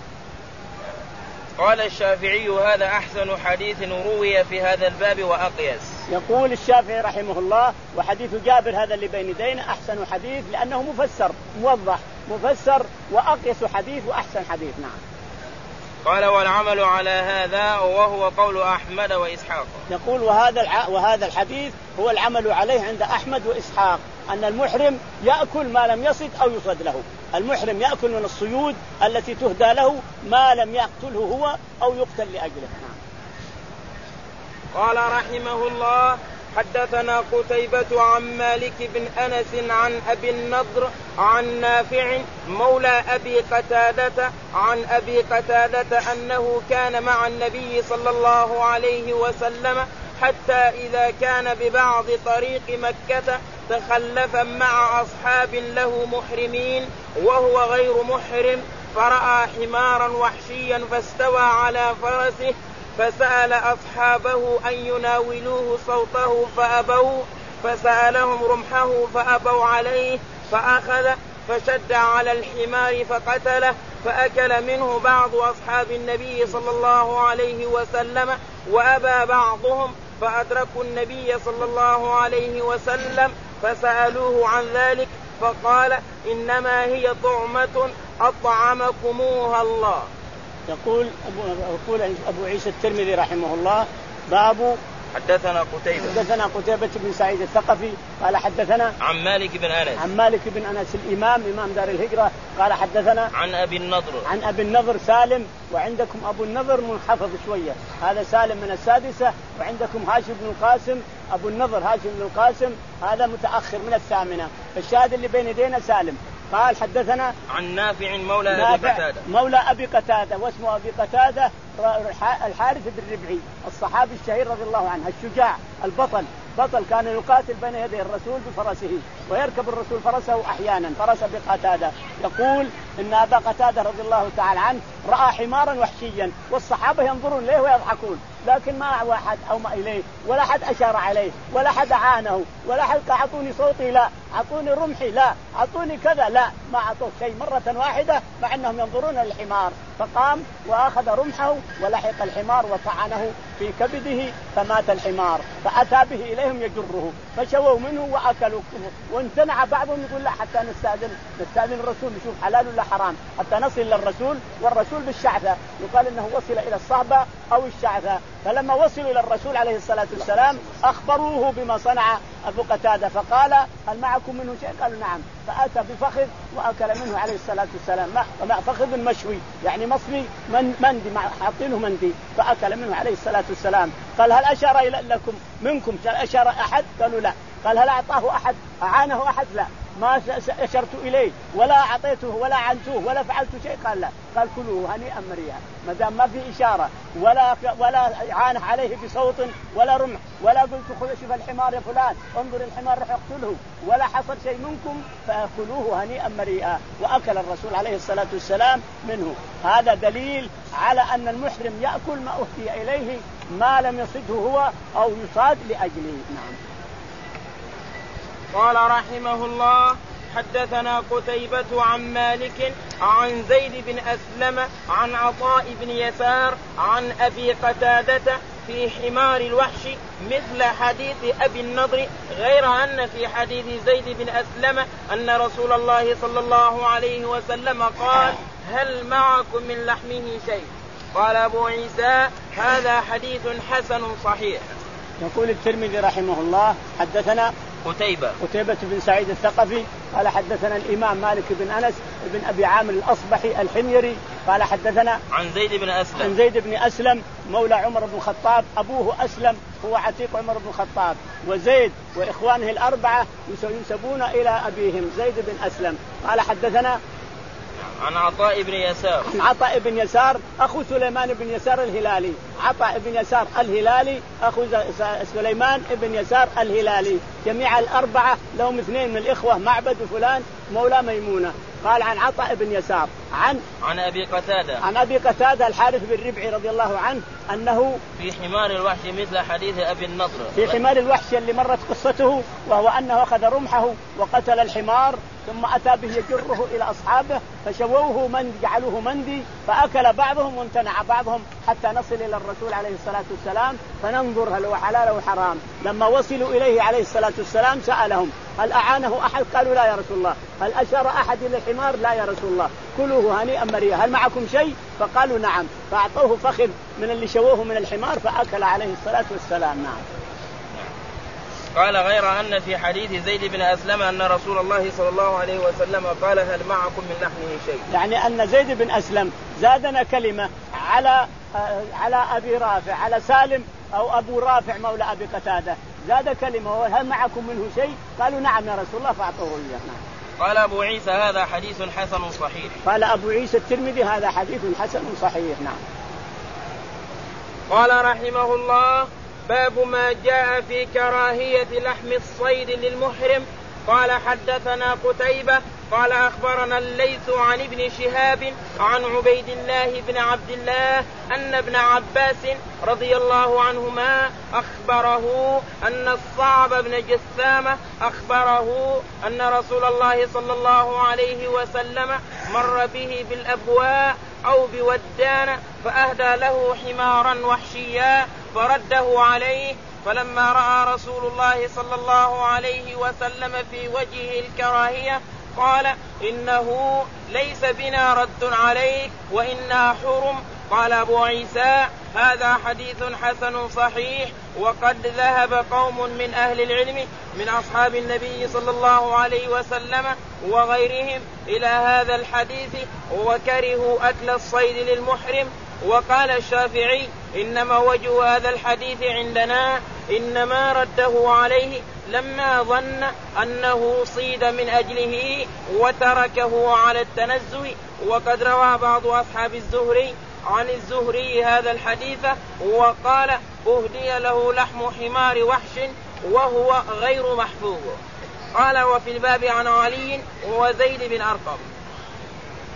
S1: قال الشافعي هذا أحسن حديث روي في هذا الباب وأقيس.
S2: يقول الشافعي رحمه الله وحديث جابر هذا اللي بين يدينا أحسن حديث لأنه مفسر موضح مفسر وأقيس حديث وأحسن حديث. نعم.
S1: قال والعمل على هذا وهو قول أحمد وإسحاق.
S2: يقول وهذا الع... وهذا الحديث هو العمل عليه عند أحمد وإسحاق أن المحرم يأكل ما لم يصد أو يصد له. المحرم يأكل من الصيود التي تهدى له ما لم يقتله هو أو يقتل لأجله.
S1: قال رحمه الله حدثنا قتيبة عن مالك بن أنس عن أبي النضر عن نافع مولى أبي قتادة عن أبي قتادة أنه كان مع النبي صلى الله عليه وسلم حتى إذا كان ببعض طريق مكة تخلف مع أصحاب له محرمين وهو غير محرم فرأى حمارا وحشيا فاستوى على فرسه فسأل أصحابه أن يناولوه صوته فأبوا فسألهم رمحه فأبوا عليه فأخذ فشد على الحمار فقتله فأكل منه بعض أصحاب النبي صلى الله عليه وسلم وأبى بعضهم فأدركوا النبي صلى الله عليه وسلم فسألوه عن ذلك فقال إنما هي طعمة أطعمكموها الله.
S2: يقول أبو, يقول أبو عيسى الترمذي رحمه الله باب
S1: حدثنا قتيبة
S2: حدثنا قتيبة بن سعيد الثقفي قال حدثنا
S1: عن مالك بن أنس
S2: عن مالك بن أنس الإمام إمام دار الهجرة قال حدثنا
S1: عن أبي النضر
S2: عن أبي النضر سالم وعندكم أبو النضر منحفظ شوية هذا سالم من السادسة وعندكم هاشم بن القاسم أبو النضر هاشم بن القاسم هذا متأخر من الثامنة فالشاهد اللي بين يدينا سالم قال حدثنا
S1: عن نافع مولى
S2: نافع
S1: أبي قتادة
S2: مولى أبي قتادة واسمه أبي قتادة الحارث بن ربعي الصحابي الشهير رضي الله عنه الشجاع البطل بطل كان يقاتل بين يدي الرسول بفرسه ويركب الرسول فرسه أحيانا فرس بقتادة. يقول إن أبا قتادة رضي الله تعالى عنه رأى حمارا وحشيا والصحابة ينظرون له ويضحكون لكن ما واحد أو ما إليه ولا حد أشار عليه ولا حد عانه ولا حد أعطوني صوتي لا أعطوني رمحي لا، أعطوني كذا لا، ما أعطوه شيء مرة واحدة مع أنهم ينظرون للحمار. فقام وأخذ رمحه ولحق الحمار وطعنه في كبده فمات الحمار، فأتى به إليهم يجره فشووا منه وأكلوا. وامتنع بعضهم يقول لا حتى نستأذن نستأذن الرسول نشوف حلال ولا حرام حتى نصل للرسول، والرسول بالشعثة يقال إنه وصل إلى الصهبة أو الشعثة. فلما وصلوا إلى الرسول عليه الصلاة والسلام أخبروه بما صنع أبو قتادة فقال هل معكم منه شيء؟ قالوا نعم. فأتى بفخذ وأكل منه عليه الصلاة والسلام، مع فخذ مشوي يعني مصري من مندي مع حاطينه مندي، فأكل منه عليه الصلاة والسلام. قال هل أشار إلى لكم منكم أشار أحد؟ قالوا لا. قال هل أعطاه أحد أعانه أحد؟ لا، ما أشرت إليه ولا أعطيته ولا عنتوه ولا فعلت شيء. قال لا. قال كلوه هنيئا مريئا، ما دام ما في إشارة ولا ولا عانه عليه بصوت ولا رمح ولا قلت خذ شوف الحمار يا فلان انظر الحمار راح يقتله ولا حصل شيء منكم، فأكلوه هنيئا مريئا. وأكل الرسول عليه الصلاة والسلام منه. هذا دليل على أن المحرم يأكل ما أهدي إليه ما لم يصده هو أو يصاد لأجله. نعم.
S1: قال رحمه الله حدثنا قتيبة عن مالك عن زيد بن أسلم عن عطاء بن يسار عن أبي قتادة في حمار الوحش مثل حديث أبي النضر، غير أن في حديث زيد بن أسلم أن رسول الله صلى الله عليه وسلم قال هل معكم من لحمه شيء؟ قال أبو عيسى هذا حديث حسن صحيح.
S2: يقول الترمذي رحمه الله حدثنا
S1: قتيبة
S2: قتيبة بن سعيد الثقفي قال حدثنا الإمام مالك بن أنس بن أبي عامر الأصبحي الحميري قال حدثنا
S1: عن زيد بن أسلم
S2: عن زيد بن أسلم مولى عمر بن الخطاب، أبوه أسلم هو عتيق عمر بن الخطاب، وزيد وإخوانه الأربعة ينسبون إلى أبيهم زيد بن أسلم. قال حدثنا
S1: عن عطاء بن يسار
S2: عن عطاء بن يسار أخو سليمان بن يسار الهلالي، عطاء بن يسار الهلالي أخو سليمان بن يسار الهلالي، جميع الأربعة لهم اثنين من الإخوة معبد وفلان مولى ميمونة. قال عن عطاء بن يسار عن
S1: عن أبي قتادة
S2: عن أبي قتادة الحارث بن ربعي رضي الله عنه أنه
S1: في حمار الوحش مثل حديث أبي النضر،
S2: في حمار الوحش اللي مرت قصته، وهو أنه أخذ رمحه وقتل الحمار ثم أتى به يجره إلى أصحابه فشووه من جعلوه مندي، فأكل بعضهم وامتنع بعضهم حتى نصل إلى الرسول عليه الصلاة والسلام فننظر هل هو حلال أو حرام. لما وصلوا إليه عليه الصلاة والسلام سألهم هل أعانه أحد؟ قالوا لا يا رسول الله. هل أشار أحد إلى الحمار؟ لا يا رسول الله. كلوه هنيئا مريئا. هل معكم شيء؟ فقالوا نعم، فأعطوه فخذ من اللي شووه من الحمار فأكل عليه الصلاة والسلام. نعم.
S1: قال غير أن في حديث زيد بن أسلم أن رسول الله صلى الله عليه وسلم قال هل معكم من لحمه شيء،
S2: يعني أن زيد بن أسلم زادنا كلمة على على أبي رافع على سالم أو أبو رافع مولى أبي قتادة، زاد كلمة هل معكم منه شيء؟ قالوا نعم يا رسول الله فأعطوه إياه. نعم.
S1: قال أبو عيسى هذا حديث حسن صحيح.
S2: قال أبو عيسى الترمذي هذا حديث حسن صحيح. نعم.
S1: قال رحمه الله باب ما جاء في كراهية لحم الصيد للمحرم. قال حدثنا قتيبة قال أخبرنا الليث عن ابن شهاب عن عبيد الله بن عبد الله أن ابن عباس رضي الله عنهما أخبره أن الصعب بن جثامة أخبره أن رسول الله صلى الله عليه وسلم مر به بالأبواء أو بودان فأهدى له حمارا وحشيا فرده عليه، فلما رأى رسول الله صلى الله عليه وسلم في وجهه الكراهية قال إنه ليس بنا رد عليك وإنا حرم. قال أبو عيسى هذا حديث حسن صحيح. وقد ذهب قوم من أهل العلم من أصحاب النبي صلى الله عليه وسلم وغيرهم إلى هذا الحديث وكرهوا أكل الصيد للمحرم. وقال الشافعي إنما وجه هذا الحديث عندنا إنما رده عليه لما ظن أنه صيد من أجله وتركه على التنزه. وقد روى بعض أصحاب الزهري عن الزهري هذا الحديث وقال أهدي له لحم حمار وحش وهو غير محفوظ. قال وفي الباب عن علي وزيد بن أرقم.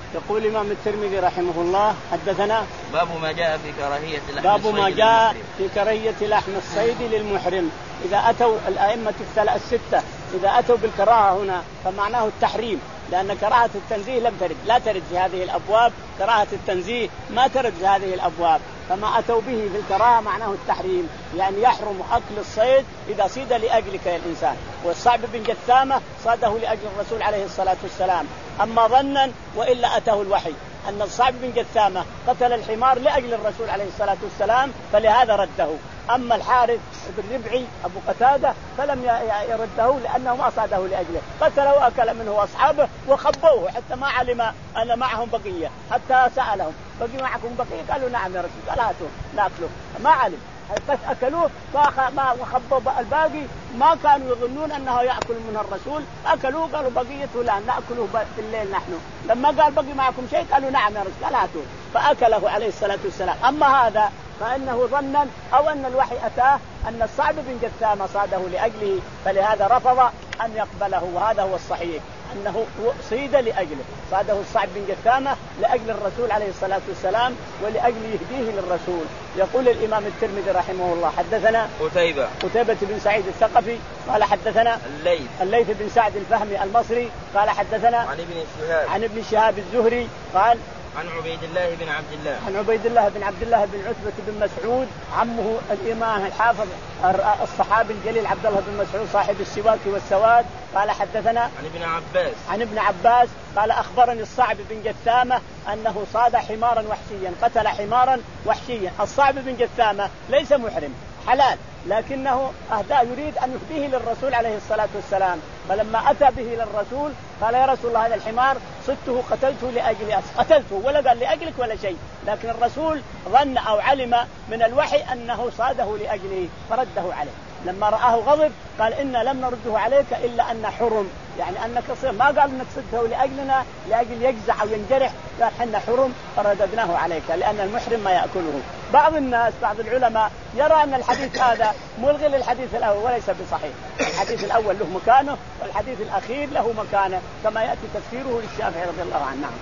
S2: يقول الإمام الترمذي رحمه الله حدثنا
S1: باب ما جاء في كراهية لحم
S2: باب ما جاء
S1: للمحرم.
S2: في كراهية لحم الصيد للمحرم. إذا أتوا الأئمة الستة إذا أتوا بالكراهة هنا فمعناه التحريم، لأن كراهة التنزيه لم ترد، لا ترد في هذه الأبواب. كراهة التنزيه ما ترد في هذه الأبواب، فما أتوا به في الكراهة معناه التحريم، يعني يحرم أكل الصيد إذا صيد لأجلك يا الإنسان. والصعب بن جثامة صاده لأجل الرسول عليه الصلاة والسلام، أما ظنا وإلا أتاه الوحي أن الصعب بن جثامة قتل الحمار لأجل الرسول عليه الصلاة والسلام فلهذا رده. أما الحارث بن ربعي أبو قتادة فلم يرده لأنه ما صاده لأجله، قتله وأكل منه أصحابه وخبوه حتى ما علم أن معهم بقية، حتى سألهم بقي معكم بقية؟ قالوا نعم يا رسول، قال هاتوا نأكله، ما علم بس أكلوه ما وخبوا الباقي، ما كانوا يظنون أنه يأكل من الرسول، أكلوه قالوا بقية لا نأكله في الليل نحن. لما قال بقي معكم شيء قالوا نعم يا رسول، قال هاتوا فأكله عليه الصلاة والسلام. أما هذا فإنه ظنا أو أن الوحي أتاه أن الصعب بن جثامة صاده لأجله فلهذا رفض أن يقبله، وهذا هو الصحيح أنه صيد لأجله، صاده الصعب بن جثامة لأجل الرسول عليه الصلاة والسلام ولأجل يهديه للرسول. يقول الإمام الترمذي رحمه الله حدثنا
S1: قتيبة
S2: قتيبة بن سعيد الثقفي قال حدثنا
S1: الليث
S2: الليث بن سعد الفهمي المصري قال حدثنا
S1: عن ابن شهاب
S2: عن ابن شهاب الزهري قال
S1: عن عبيد الله بن عبد الله
S2: عن عبيد الله بن عبد الله بن عتبة بن مسعود عمه الإمام الحافظ الصحابي الجليل عبد الله بن مسعود صاحب السواك والسواد قال حدثنا
S1: عن ابن عباس
S2: عن ابن عباس قال أخبرني الصعب بن جثامة أنه صاد حمارا وحشيا، قتل حمارا وحشيا. الصعب بن جثامة ليس محرم حلال، لكنه أهدى يريد أن يهديه للرسول عليه الصلاة والسلام، فلما أتى به للرسول قال يا رسول الله هذا الحمار صدته قتلته لأجل قتلته ولا قال لأجلك ولا شيء، لكن الرسول ظن أو علم من الوحي أنه صاده لأجله فرده عليه. لما رآه غضب قال إنا لم نرده عليك إلا أن حرم، يعني أنك صير، ما قال أنك صدته لأجلنا لأجل يجزع أو ينجرح، قال حنا حرم فرددناه عليك لأن المحرم ما يأكله. بعض الناس بعض العلماء يرى أن الحديث هذا ملغي للحديث الأول وليس بصحيح، الحديث الأول له مكانه والحديث الأخير له مكانه كما يأتي تفسيره للشافعي رضي الله عنه. نعم.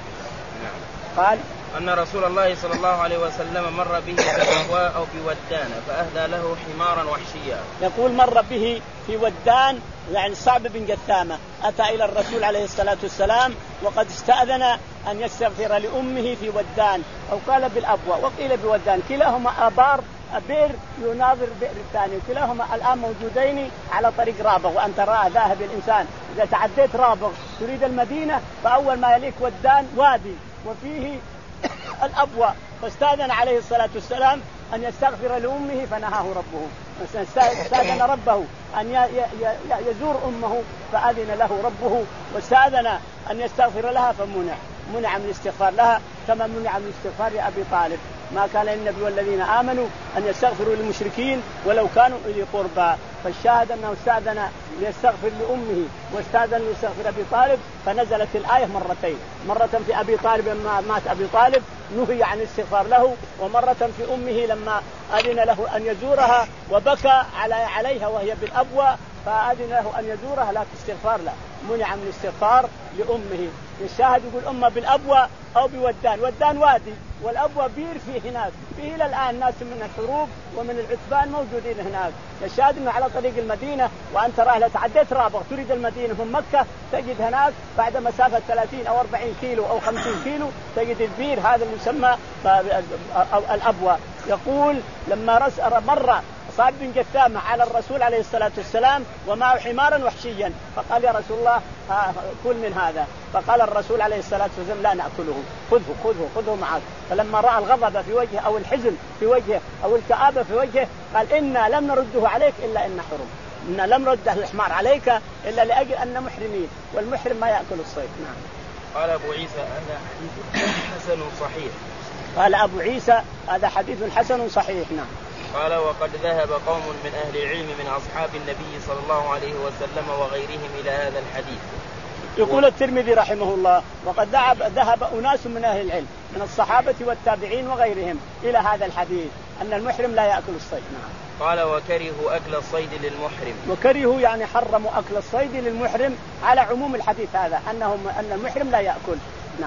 S2: قال
S1: أن رسول الله صلى الله عليه وسلم مر به بأبواء أو بودان فأهدى له حمارا وحشيا.
S2: يقول مر به في ودان، يعني صعب بن جثامة أتى إلى الرسول عليه الصلاة والسلام وقد استأذن أن يستغفر لأمه في ودان، أو قال بالأبواء وقيل بودان، كلاهما آبار بئر يناظر بئر الثاني، وكلاهما الآن موجودين على طريق رابغ، وأنت راه ذاهب الإنسان إذا تعديت رابغ تريد المدينة فأول ما يليك ودان وادي وفيه الأبواء، فاستأذن عليه الصلاة والسلام أن يستغفر لأمه فنهاه ربه، استأذن ربه أن يزور أمه فأذن له ربه، واستأذن أن يستغفر لها فمنع منع من الاستغفار لها كما منع من الاستغفار لأبي طالب. ما كان للنبي والذين آمنوا أن يستغفروا للمشركين ولو كانوا أولي قربى، فالشاهد أنه استأذن ليستغفر لأمه واستأذن ليستغفر أبي طالب، فنزلت الآية مرتين، مرة في أبي طالب لما مات أبي طالب نهي عن الاستغفار له، ومرة في أمه لما أذن له أن يزورها وبكى على عليها وهي بالأبوى فأذن له أن يزورها لا استغفار له، منع من الاستغفار لأمه. الشاهد يقول أمه بالأبوى أو بودان، ودان وادي والأبوى بير فيه هناك، فيه إلى الآن ناس من الحروب ومن العتبان موجودين هناك. الشاهد أنه على طريق المدينة وأنت راه لو تعديت رابغ تريد المدينة من مكة تجد هناك بعد مسافة ثلاثين أو أربعين كيلو أو خمسين كيلو تجد البير هذا اللي يسمى الأبوى. يقول لما رسل مرة صعب بن جثامة على الرسول عليه الصلاة والسلام ومعه حمارا وحشيا، فقال يا رسول الله كل من هذا، فقال الرسول عليه الصلاة والسلام لا نأكله، خذه خذه خذه معك. فلما رأى الغضب في وجهه أو الحزن في وجهه أو الكآبة في وجهه قال إنا لم نرده عليك إلا إن حرم، إنا لم نرده الحمار عليك إلا لأجل أن محرمين والمحرم ما يأكل الصيد. نعم.
S1: قال أبو عيسى هذا حديث حسن صحيح.
S2: قال أبو عيسى هذا حديث حسن صحيح. نعم.
S1: قال وقد ذهب قوم من أهل العلم من أصحاب النبي صلى الله عليه وسلم وغيرهم إلى هذا الحديث.
S2: يقول الترمذي رحمه الله وقد ذهب, ذهب أناس من أهل العلم من الصحابة والتابعين وغيرهم إلى هذا الحديث أن المحرم لا يأكل الصيد. نعم.
S1: قال وكرهوا أكل الصيد للمحرم،
S2: وكرهوا يعني حرموا أكل الصيد للمحرم على عموم الحديث هذا أنهم أن المحرم لا يأكل. نعم.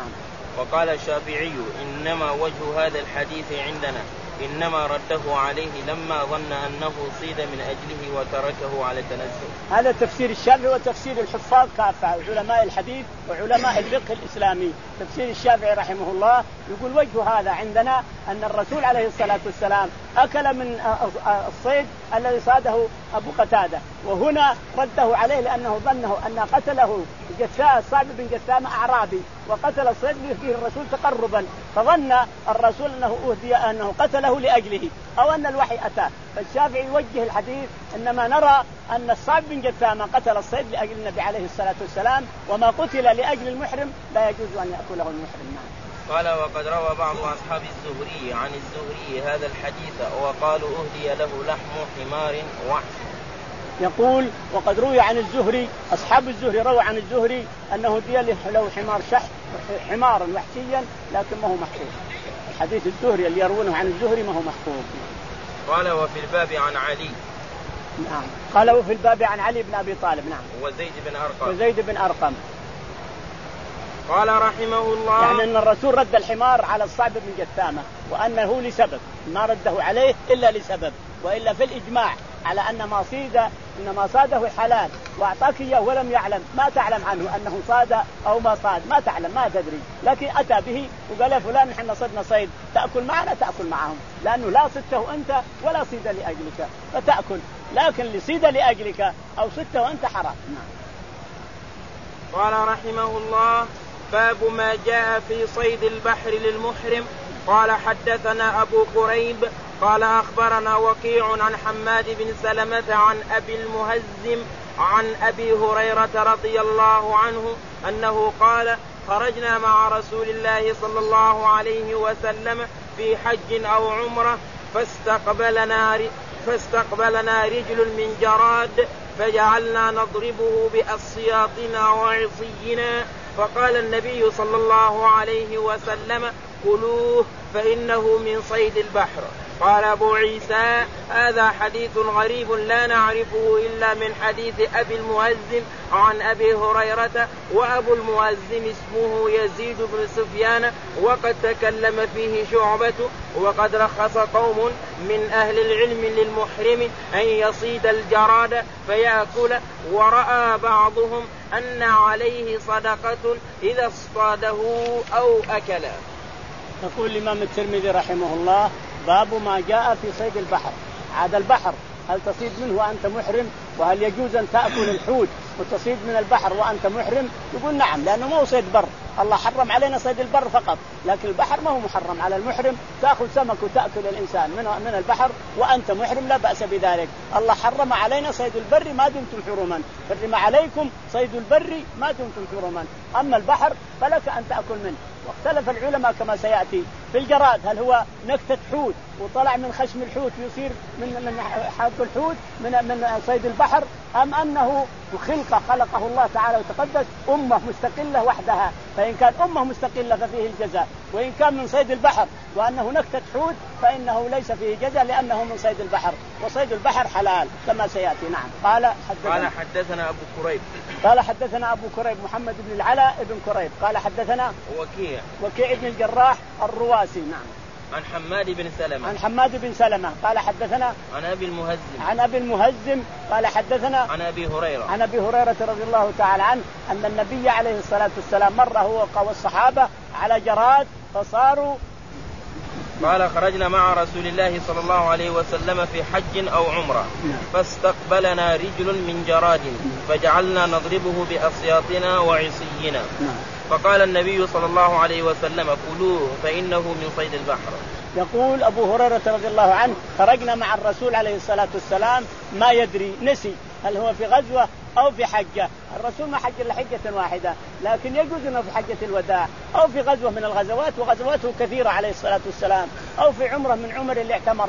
S1: وقال الشافعي إنما وجه هذا الحديث عندنا إنما رده عليه لما ظن أنه صيد من أجله وتركه على التنزه.
S2: هذا تفسير الشافعي وتفسير الحفاظ كافة علماء الحديث وعلماء الفقه الإسلامي. تفسير الشافعي رحمه الله يقول وجه هذا عندنا أن الرسول عليه الصلاة والسلام أكل من الصيد الذي صاده أبو قتادة، وهنا رده عليه لأنه ظنه أن قتله جثاء صعب بن جثامة أعرابي وقتل الصيد به الرسول تقربا، فظن الرسول أنه أهدي أنه قتله لأجله أو أن الوحي أتاه. فالشافعي يوجه الحديث إنما نرى أن الصعب بن جثامة قتل الصيد لأجل النبي عليه الصلاة والسلام، وما قتل لأجل المحرم لا يجوز أن يأكله المحرم.
S1: قال وقد روى بعض أصحاب الزهري عن الزهري هذا الحديث وقالوا أهدي له لحم حمار وحش.
S2: يقول وقد روي عن الزهري أصحاب الزهري روى عن الزهري أنه هدي له حمار شح حمارا وحشيا لكن ما هو محفوظ. الحديث الزهري اللي يروونه عن الزهري ما هو محفوظ.
S1: قال وفي الباب عن علي.
S2: نعم. قال وفي الباب عن علي بن أبي طالب. نعم.
S1: وزيد بن أرقم.
S2: وزيد بن أرقم.
S1: قال رحمه الله
S2: يعني أن الرسول رد الحمار على الصعب بن جثامة وأنه لسبب، ما رده عليه إلا لسبب، وإلا في الإجماع على أن ما صيد إنما صاده حلال وأعطاك إياه ولم يعلم، ما تعلم عنه أنه صاد أو ما صاد، ما تعلم ما تدري، لكن أتى به وقال يا فلان نحن صدنا صيد تأكل معنا تأكل معهم، لأنه لا صدته أنت ولا صيد لأجلك فتأكل، لكن لصيد لأجلك أو صدته أنت حرام.
S1: قال رحمه الله باب ما جاء في صيد البحر للمحرم. قال حدثنا أبو قريب قال أخبرنا وكيع عن حماد بن سلمة عن أبي المهزم عن أبي هريرة رضي الله عنه أنه قال خرجنا مع رسول الله صلى الله عليه وسلم في حج أو عمرة فاستقبلنا, فاستقبلنا رجل من جراد فجعلنا نضربه بأصياطنا وعصينا، فقال النبي صلى الله عليه وسلم كلوه فإنه من صيد البحر. قال أبو عيسى هذا حديث غريب لا نعرفه إلا من حديث أبي المهزم عن أبي هريرة، وأبو المهزم اسمه يزيد بن سفيان وقد تكلم فيه شعبة. وقد رخص قوم من أهل العلم للمحرم أن يصيد الجراد فيأكل، ورأى بعضهم أن عليه صدقة إذا اصطاده أو أكله.
S2: يقول الإمام الترمذي رحمه الله باب ما جاء في صيد البحر. عاد البحر هل تصيد منه وأنت محرم؟ وهل يجوز أن تأكل الحوت وتصيد من البحر وأنت محرم؟ يقول نعم، لأنه ما هو صيد بر، الله حرم علينا صيد البر فقط، لكن البحر ما هو محرم على المحرم، تأخذ سمك وتأكل الإنسان من من البحر وأنت محرم لا بأس بذلك. الله حرم علينا صيد البر ما دمتم حرما، حرم عليكم صيد البر ما دمتم حرما، أما البحر فلك أن تأكل منه. واختلف العلماء كما سيأتي في الجراد هل هو نكتة حوت وطلع من خشم الحوت يصير من من حظ الحوت من من صيد البحر، أم أنه خلقه خلقه الله تعالى وتقدس أمة مستقلة وحدها، فإن كان أمة مستقلة ففيه الجزاء، وإن كان من صيد البحر وأنه نكتة حوت فإنه ليس فيه جزاء لأنه من صيد البحر، وصيد البحر حلال كما سيأتي. نعم. قال حدثنا,
S1: قال حدثنا أبو كريب
S2: قال حدثنا أبو كريب محمد بن العلاء بن كريب قال حدثنا
S1: وكيع
S2: وكيع بن الجراح الرواسي. نعم.
S1: عن حماد بن سلمة
S2: عن حماد بن سلمة قال حدثنا
S1: عن أبي المهزم
S2: عن أبي المهزم قال حدثنا
S1: عن أبي هريرة
S2: عن أبي هريرة رضي الله تعالى عنه أن النبي عليه الصلاة والسلام مر هو والصحابة على جراد فصاروا.
S1: قال خرجنا مع رسول الله صلى الله عليه وسلم في حج أو عمرة فاستقبلنا رجل من جراد فجعلنا نضربه بأصياطنا وعصينا، فقال النبي صلى الله عليه وسلم كلوه فإنه من صيد البحر.
S2: يقول أبو هريرة رضي الله عنه خرجنا مع الرسول عليه الصلاة والسلام ما يدري نسي هل هو في غزوة أو في حجة، الرسول ما حج إلا حجة واحدة، لكن يجوز أنه في حجة الوداع أو في غزوة من الغزوات، وغزواته كثيرة عليه الصلاة والسلام، أو في عمرة من عمر اللي اعتمرها،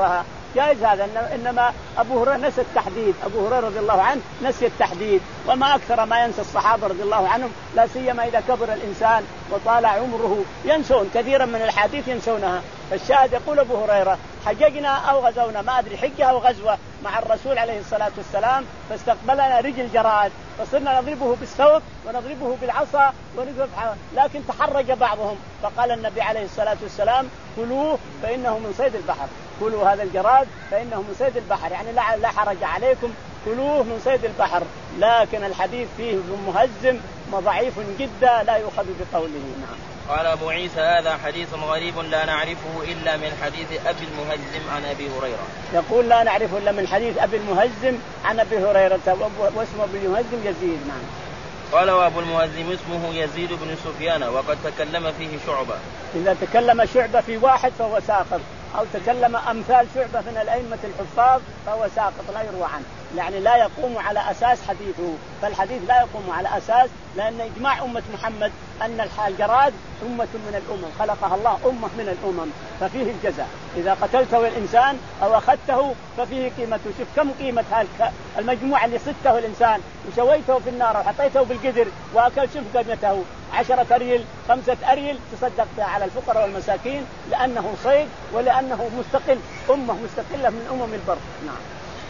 S2: جائز هذا. إنما أبو هريرة نسى التحديد، أبو هريرة رضي الله عنه نسي التحديد، وما أكثر ما ينسى الصحابة رضي الله عنهم، لا سيما إذا كبر الإنسان وطال عمره ينسون كثيرا من الحديث ينسونها. فالشاهد يقول أبو هريرة حججنا أو غزونا ما أدري حجة أو غزوة مع الرسول عليه الصلاة والسلام، فاستقبلنا رجل جراد فصرنا نضربه بالسوط ونضربه بالعصا ونضرب، لكن تحرج بعضهم فقال النبي عليه الصلاة والسلام كلوه فإنه من صيد البحر، كلوا هذا الجراد فإنه من صيد البحر، يعني لا لا حرج عليكم كلوه من صيد البحر. لكن الحديث فيه مهزم وضعيف جدا لا يؤخذ بقوله. نعم.
S1: قال أبو عيسى هذا حديث غريب لا نعرفه إلا من حديث أبي المهزم عن أبي هريرة.
S2: يقول لا نعرفه إلا من حديث أبي المهزم عن أبي هريرة، واسمه أبي المهزم يزيد. نعم.
S1: قال وأبو المهزم اسمه يزيد بن سفيان وقد تكلم فيه شعبة.
S2: إذا تكلم شعبة في واحد فهو ساقط، أو تكلم أمثال شعبة من الأئمة الحفاظ فهو ساقط لا يروى عنه، يعني لا يقوم على أساس حديثه، فالحديث لا يقوم على أساس، لأن إجماع أمة محمد أن الجراد أمة من الأمم خلقها الله أمة من الأمم، ففيه الجزاء إذا قتلته الإنسان أو أخذته ففيه قيمته. شوف كم قيمة المجموعة اللي صدته الإنسان وشويته في النار وحطيته بالقدر وأكل، شوف قيمته عشرة أريل خمسة أريل تصدق بها على الفقراء والمساكين، لأنه صيد ولأنه مستقل، أمة مستقلة من أمم البر. نعم.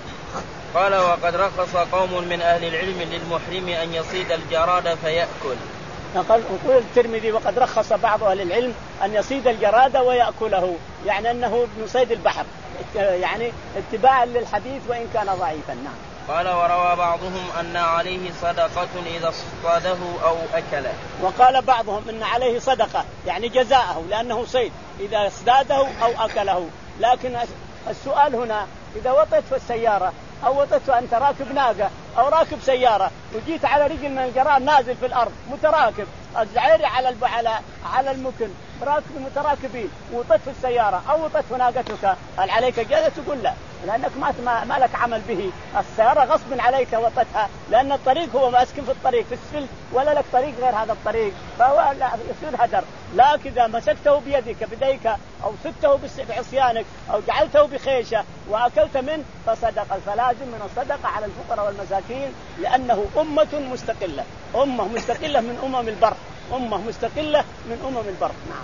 S1: قال وقد رخص قوم من أهل العلم للمحرم أن يصيد الجراد فيأكل.
S2: يقول الترمذي وقد رخص بعض أهل العلم أن يصيد الجراد ويأكله، يعني أنه من صيد البحر، يعني اتباعا للحديث وإن كان ضعيفا. نعم.
S1: قال وروى بعضهم أن عليه صدقة إذا اصطاده أو أكله.
S2: وقال بعضهم أن عليه صدقة يعني جزاءه لأنه صيد إذا اصطاده أو أكله. لكن السؤال هنا إذا وطئت في السيارة أو وطئت أنت راكب ناقة أو راكب سيارة وجيت على رجل من الجراد نازل في الأرض متراكب الزعيري على على على المكن راكب متراكبين وطئت في السيارة أو وطئت ناقتك، هل عليك جزاء؟ تقول لا، لأنك ما ما لك عمل به، السيارة غصب عليك وطئتها، لأن الطريق هو ماسك في الطريق في السفلت ولا لك طريق غير هذا الطريق، فهو يصير هدر. لكن إذا مسكته بيدك بديك أو سدته بعصيانك أو جعلته بخيشة وأكلت منه فصدق، فلازم من الصدقة على الفقراء والمساكين، لأنه أمة مستقلة، أمة مستقلة من أمم البر، أمة مستقلة من أمم البر. نعم.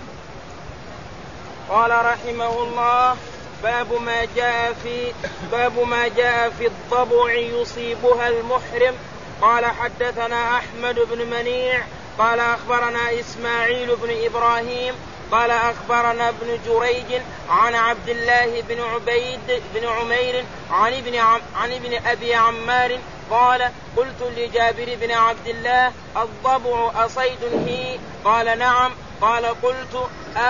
S1: قال رحمه الله باب ما جاء في باب ما جاء في الضبع يصيبها المحرم. قال حدثنا أحمد بن منيع قال أخبرنا إسماعيل بن إبراهيم قال أخبرنا ابن جريج عن عبد الله بن عبيد بن عمير عن ابن عم عن ابن أبي عمار قال قلت لجابر بن عبد الله الضبع أصيد هي؟ قال نعم. قال قلت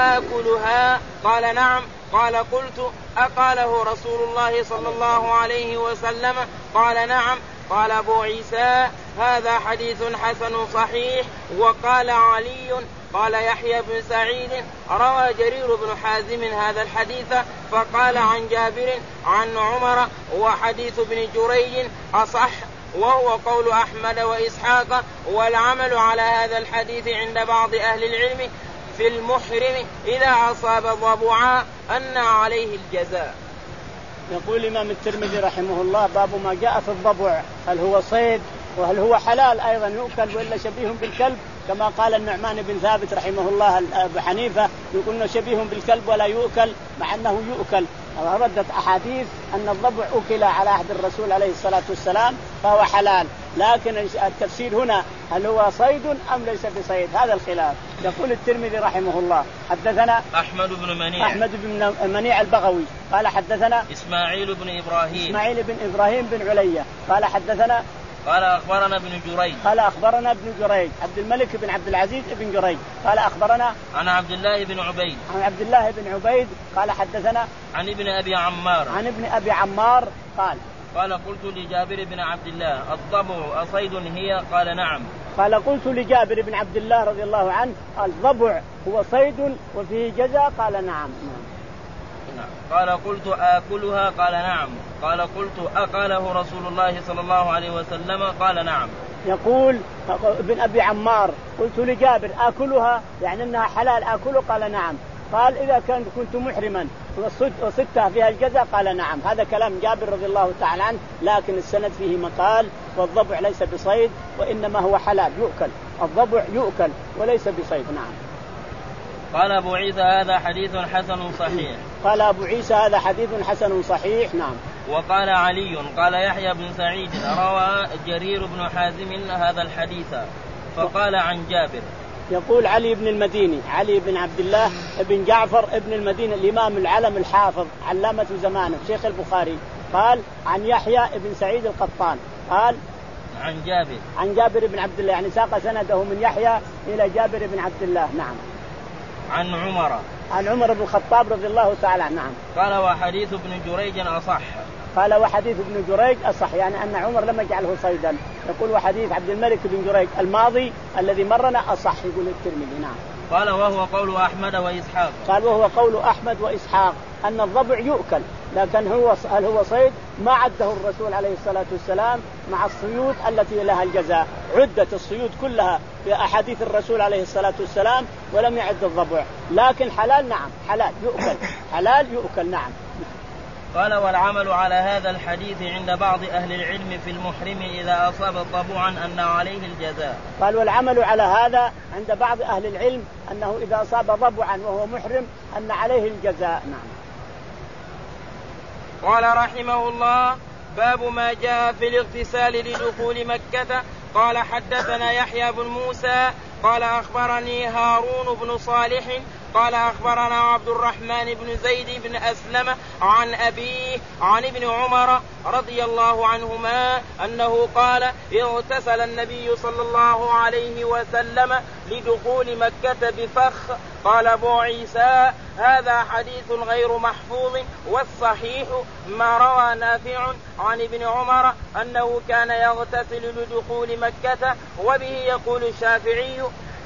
S1: آكلها؟ قال نعم. قال قلت أقاله رسول الله صلى الله عليه وسلم؟ قال نعم. قال أبو عيسى هذا حديث حسن صحيح. وقال علي قال يحيى بن سعيد روى جرير بن حازم هذا الحديث فقال عن جابر عن عمر وحديث ابن جريج أصح، وهو قول أحمد وإسحاق، والعمل على هذا الحديث عند بعض أهل العلم في المحرم إذا أصاب ضبعا أن عليه الجزاء.
S2: يقول الإمام الترمذي رحمه الله باب ما جاء في الضبع، هل هو صيد وهل هو حلال أيضا يؤكل وإلا شبيه بالكلب، كما قال النعمان بن ثابت رحمه الله أبو حنيفة يقولون شبيه بالكلب ولا يؤكل، مع أنه يؤكل. وردت أحاديث أن الضبع أكل على عهد الرسول عليه الصلاة والسلام فهو حلال، لكن التفسير هنا هل هو صيد أم ليس بصيد هذا الخلاف. يقول الترمذي رحمه الله حدثنا
S1: أحمد بن منيع
S2: أحمد بن منيع البغوي قال حدثنا
S1: إسماعيل بن إبراهيم
S2: إسماعيل بن إبراهيم بن علية قال حدثنا
S1: قال أخبرنا ابن جريج
S2: قال أخبرنا ابن جريج عبد الملك بن عبد العزيز بن جريج قال أخبرنا
S1: عن عبد الله بن عبيد
S2: عن عبد الله بن عبيد قال حدثنا
S1: عن ابن أبي عمار
S2: عن ابن أبي عمار قال
S1: قال قلت لجابر بن عبد الله الضبع أصيد هي؟ قال نعم.
S2: قال قلت لجابر بن عبد الله رضي الله عنه الضبع هو صيد وفيه جزاء؟ قال نعم.
S1: قال قلت آكلها؟ قال نعم. قال قلت أقاله رسول الله صلى الله عليه وسلم؟ قال نعم.
S2: يقول ابن أبي عمار قلت لجابر آكلها يعني أنها حلال آكله؟ قال نعم. قال إذا كنت محرما وستة فيها الجزاء؟ قال نعم. هذا كلام جابر رضي الله تعالى عنه، لكن السند فيه مقال، والضبع ليس بصيد وإنما هو حلال يؤكل، الضبع يؤكل وليس بصيد. نعم.
S1: قال أبو عيسى هذا حديث حسن صحيح.
S2: قال أبو عيسى هذا حديث حسن صحيح. نعم.
S1: وقال علي قال يحيى بن سعيد روى جرير بن حازم هذا الحديث فقال عن جابر.
S2: يقول علي بن المديني، علي بن عبد الله بن جعفر ابن المدينة الإمام العلم الحافظ علامة زمانه شيخ البخاري، قال عن يحيى بن سعيد القطان قال
S1: عن جابر
S2: عن جابر بن عبد الله، يعني ساق سنده من يحيى إلى جابر بن عبد الله. نعم.
S1: عن عمر
S2: عن عمر بن الخطاب رضي الله تعالى عنه. نعم.
S1: قال وحديث ابن جريج أصح.
S2: قال وحديث ابن جريج أصح، يعني أن عمر لم يجعله صيدا. يقول وحديث عبد الملك بن جريج الماضي الذي مرنا أصح، يقول الترمذي. نعم.
S1: قال وهو قول أحمد وإسحاق.
S2: قال وهو قول أحمد وإسحاق أن الضبع يؤكل، لكن هو هل هو صيد؟ ما عده الرسول عليه الصلاة والسلام مع الصيود التي لها الجزاء، عدت الصيود كلها في أحاديث الرسول عليه الصلاة والسلام ولم يعد الضبع، لكن حلال. نعم حلال يؤكل، حلال يؤكل. نعم.
S1: قال والعمل على هذا الحديث عند بعض أهل العلم في المحرم إذا أصاب طبعا أن عليه الجزاء.
S2: قال والعمل على هذا عند بعض أهل العلم أنه إذا أصاب ضبعا وهو محرم أن عليه الجزاء. نعم.
S1: قال رحمه الله باب ما جاء في الاغتسال لدخول مكة. قال حدثنا يحيى بن موسى قال أخبرني هارون بن صالح قال أخبرنا عبد الرحمن بن زيد بن أسلم عن أبيه عن ابن عمر رضي الله عنهما أنه قال اغتسل النبي صلى الله عليه وسلم لدخول مكة بفخ. قال أبو عيسى هذا حديث غير محفوظ، والصحيح ما روى نافع عن ابن عمر أنه كان يغتسل لدخول مكة، وبه يقول الشافعي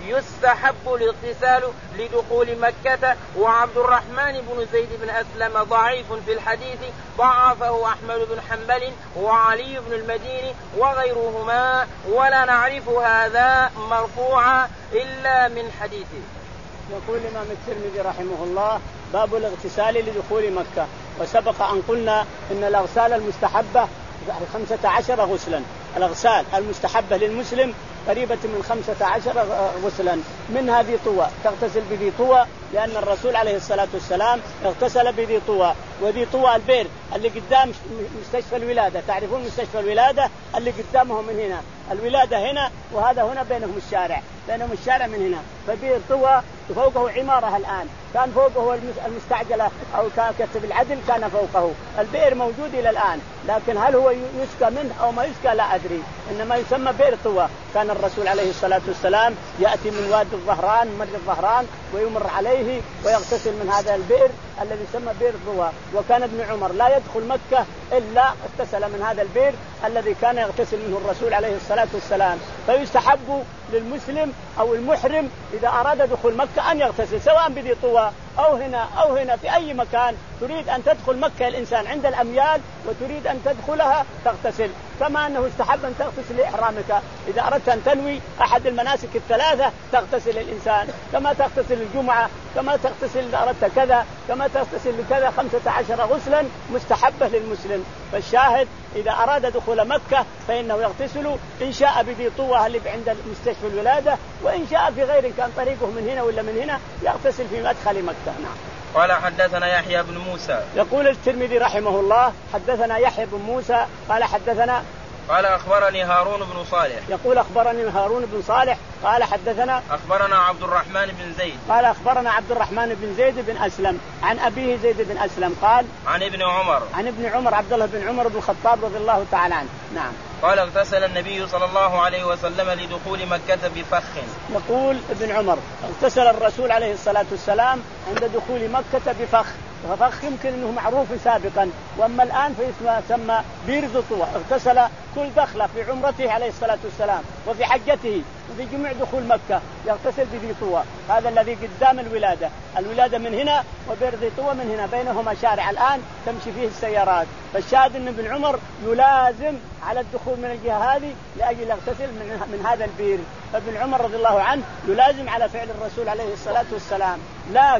S1: يستحب الاغتسال لدخول مكة. وعبد الرحمن بن زيد بن أسلم ضعيف في الحديث، ضعفه أحمد بن حنبل وعلي بن المديني وغيرهما، ولا نعرف هذا مرفوعا إلا من حديثه.
S2: يقول الإمام الترمذي رحمه الله باب الاغتسال لدخول مكة. وسبق أن قلنا إن الأغسال المستحبة خمسة عشر غسلا، الأغسال المستحبة للمسلم قريبة من خمسة عشر غسلا، من هذه طوى تغتسل بذي طوى، لأن الرسول عليه الصلاة والسلام اغتسل بذي طوى. وذي طوى البئر اللي قدام مستشفى الولادة، تعرفون مستشفى الولادة اللي قدامهم من هنا، الولادة هنا وهذا هنا بينهم الشارع، بينهم الشارع من هنا، فبئر طوى فوقه عمارة الآن، كان فوقه المستعجلة أو كاتب العدل كان فوقه، البئر موجود إلى الآن، لكن هل هو يسقى منه أو ما يسقى لا أدري، إنما يسمى بئر طوى. كان الرسول عليه الصلاة والسلام يأتي من وادي الظهران مر الظهران ويمر عليه ويغتسل من هذا البئر الذي يسمى بئر طوى. وكان ابن عمر لا يدخل مكة إلا اغتسل من هذا البئر الذي كان يغتسل منه الرسول عليه الصلاة والسلام. فيستحب للمسلم أو المحرم إذا أراد دخول مكة أن يغتسل، سواء بذي طوى أو هنا أو هنا في أي مكان تريد أن تدخل مكة الإنسان عند الأميال وتريد أن تدخلها تغتسل، كما أنه استحب أن تغتسل لإحرامك، إذا أردت أن تنوي أحد المناسك الثلاثة تغتسل الإنسان، كما تغتسل الجمعة، كما تغتسل إذا أردت كذا، كما تغتسل لكذا، خمسة عشر غسلا مستحبة للمسلم. فالشاهد إذا أراد دخول مكة فإنه يغتسل إن شاء بذي طوى اللي عند مستشفى الولادة، وإن شاء في غير كان طريقه من هنا ولا من هنا يغتسل في مدخل مكة. نعم.
S1: قال حدثنا يحيى بن موسى.
S2: يقول الترمذي رحمه الله حدثنا يحيى بن موسى قال حدثنا
S1: قال أخبرني هارون بن صالح.
S2: يقول أخبرني هارون بن صالح قال حدثنا
S1: أخبرنا عبد الرحمن بن زيد
S2: قال أخبرنا عبد الرحمن بن زيد بن أسلم عن أبيه زيد بن أسلم قال
S1: عن ابن عمر
S2: عن ابن عمر عبد الله بن عمر بن الخطاب رضي الله تعالى عنه. نعم.
S1: قال اغتسل النبي صلى الله عليه وسلم لدخول مكة بفخ.
S2: يقول ابن عمر اغتسل الرسول عليه الصلاة والسلام عند دخول مكة بفخ، ففخ يمكن أنه معروف سابقا، وأما الآن فيسمى بئر ذي طوى. اغتسل كل دخلة في عمرته عليه الصلاة والسلام وفي حجته وفي جميع دخول مكة يغتسل بذي طوى، هذا الذي قدام الولادة، الولادة من هنا وبئر ذي طوى من هنا، بينهما شارع الآن تمشي فيه السيارات. فالشاهد أن ابن عمر يلازم على الدخول من الجهة هذه لأجل يغتسل من, من هذا البئر، فابن عمر رضي الله عنه يلازم على فعل الرسول عليه الصلاة والسلام. لكن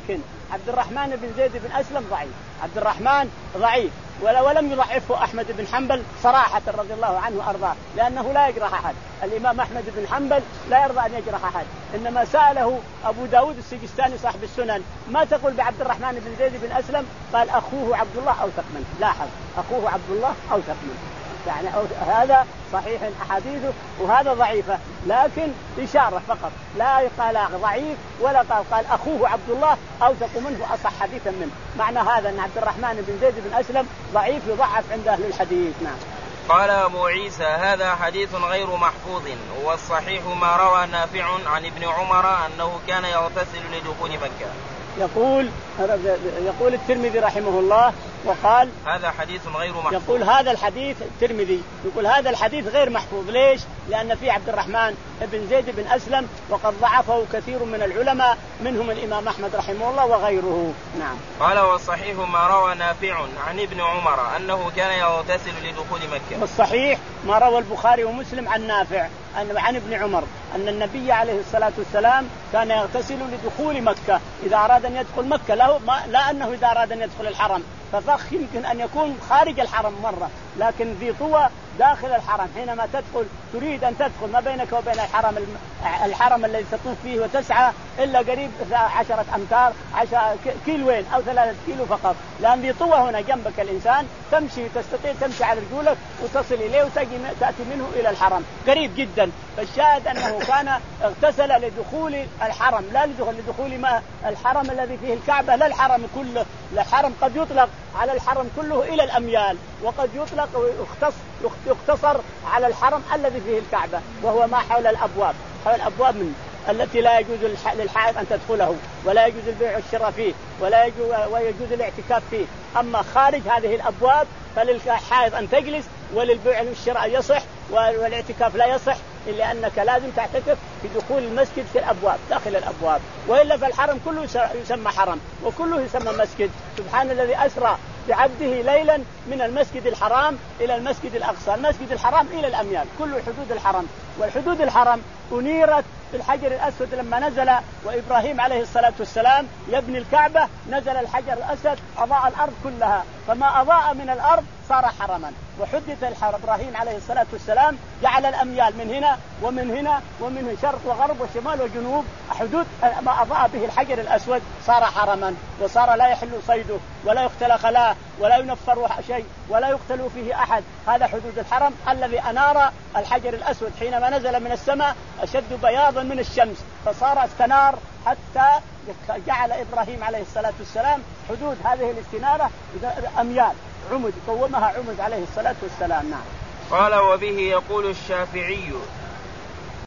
S2: عبد الرحمن بن زيد بن أسلم ضعيف، عبد الرحمن ضعيف، ولا ولم يضعفه أحمد بن حنبل صراحة رضي الله عنه وأرضاه، لأنه لا يجرح أحد. الإمام أحمد بن حنبل لا يرضى أن يجرح أحد، إنما سأله أبو داود السجستاني صاحب السنن ما تقول بعبد الرحمن بن زيد بن أسلم؟ قال أخوه عبد الله أوثق منه. لاحظ، أخوه عبد الله أوثق منه، يعني هذا صحيح أحاديثه وهذا ضعيفة، لكن إشارة فقط، لا قال ضعيف ولا قال قال أخوه عبد الله أوثق منه وأصح حديثا منه. معنى هذا أن عبد الرحمن بن زيد بن أسلم ضعيف يضعف عند أهل الحديث. نعم.
S1: قال أبو عيسى هذا حديث غير محفوظ، والصحيح ما روى نافع عن ابن عمر أنه كان يغتسل لدخول مكة.
S2: يقول يقول الترمذي رحمه الله وقال
S1: هذا حديث غير محفوظ.
S2: يقول هذا الحديث الترمذي يقول هذا الحديث غير محفوظ. ليش؟ لأن في عبد الرحمن بن زيد بن أسلم وقد ضعفه كثير من العلماء منهم الإمام أحمد رحمه الله وغيره. نعم.
S1: قال والصحيح ما روى نافع عن ابن عمر أنه كان يغتسل لدخول مكة.
S2: والصحيح ما روى البخاري ومسلم عن نافع عن ابن عمر أن النبي عليه الصلاة والسلام كان يغتسل لدخول مكة إذا أراد أن يدخل مكة، له ما لا أنه إذا أراد أن يدخل الحرم، ففخ يمكن أن يكون خارج الحرم مرة، لكن ذي طوى داخل الحرم. حينما تدخل تريد أن تدخل ما بينك وبين الحرم الحرم الذي تطوف فيه وتسعى إلا قريب عشرة أمتار عشرة كيلوين أو ثلاثة كيلو فقط، لأن ذي طوى هنا جنبك الإنسان تمشي تستطيع تمشي على رجولك وتصل إليه وتأتي منه إلى الحرم قريب جدا. فالشاهد أنه كان اغتسل لدخول الحرم، لا لدخول لدخول ما الحرم الذي فيه الكعبة، لا الحرم كله. الحرم قد يطلق على الحرم كله إلى الأميال، وقد يطلق ويختص يختصر على الحرم الذي فيه الكعبة وهو ما حول الأبواب، حول الأبواب من التي لا يجوز للحائض أن تدخله، ولا يجوز البيع والشراء فيه، ولا يجوز ويجوز الاعتكاف فيه. أما خارج هذه الأبواب فللحائض أن تجلس، وللبيع والشراء يصح، والاعتكاف لا يصح إلا أنك لازم تعتكف في دخول المسجد في الأبواب داخل الأبواب، وإلا فالحرم كله يسمى حرم وكله يسمى مسجد. سبحان الذي أسرى بعبده ليلا من المسجد الحرام إلى المسجد الأقصى، المسجد الحرام إلى الأميال، كل حدود الحرم. والحدود الحرم أنيرت بالحجر الأسود لما نزل وإبراهيم عليه الصلاة والسلام يبني الكعبة، نزل الحجر الأسود أضاء الأرض كلها، فما أضاء من الأرض صار حرما. وحدث الحرم إبراهيم عليه الصلاة والسلام جعل الأميال من هنا ومن هنا ومن شرق وغرب وشمال وجنوب، حدود ما أضاء به الحجر الأسود صار حرما، وصار لا يحل صيده ولا يختل خلاه ولا ينفر شيء ولا يقتل فيه أحد. هذا حدود الحرم الذي أنار الحجر الأسود حينما نزل من السماء أشد بياضا من الشمس، فصار استنار حتى جعل إبراهيم عليه الصلاة والسلام حدود هذه الاستنارة أميال عمد قومها عمد عليه الصلاة والسلام. نعم.
S1: قال وبه يقول الشافعي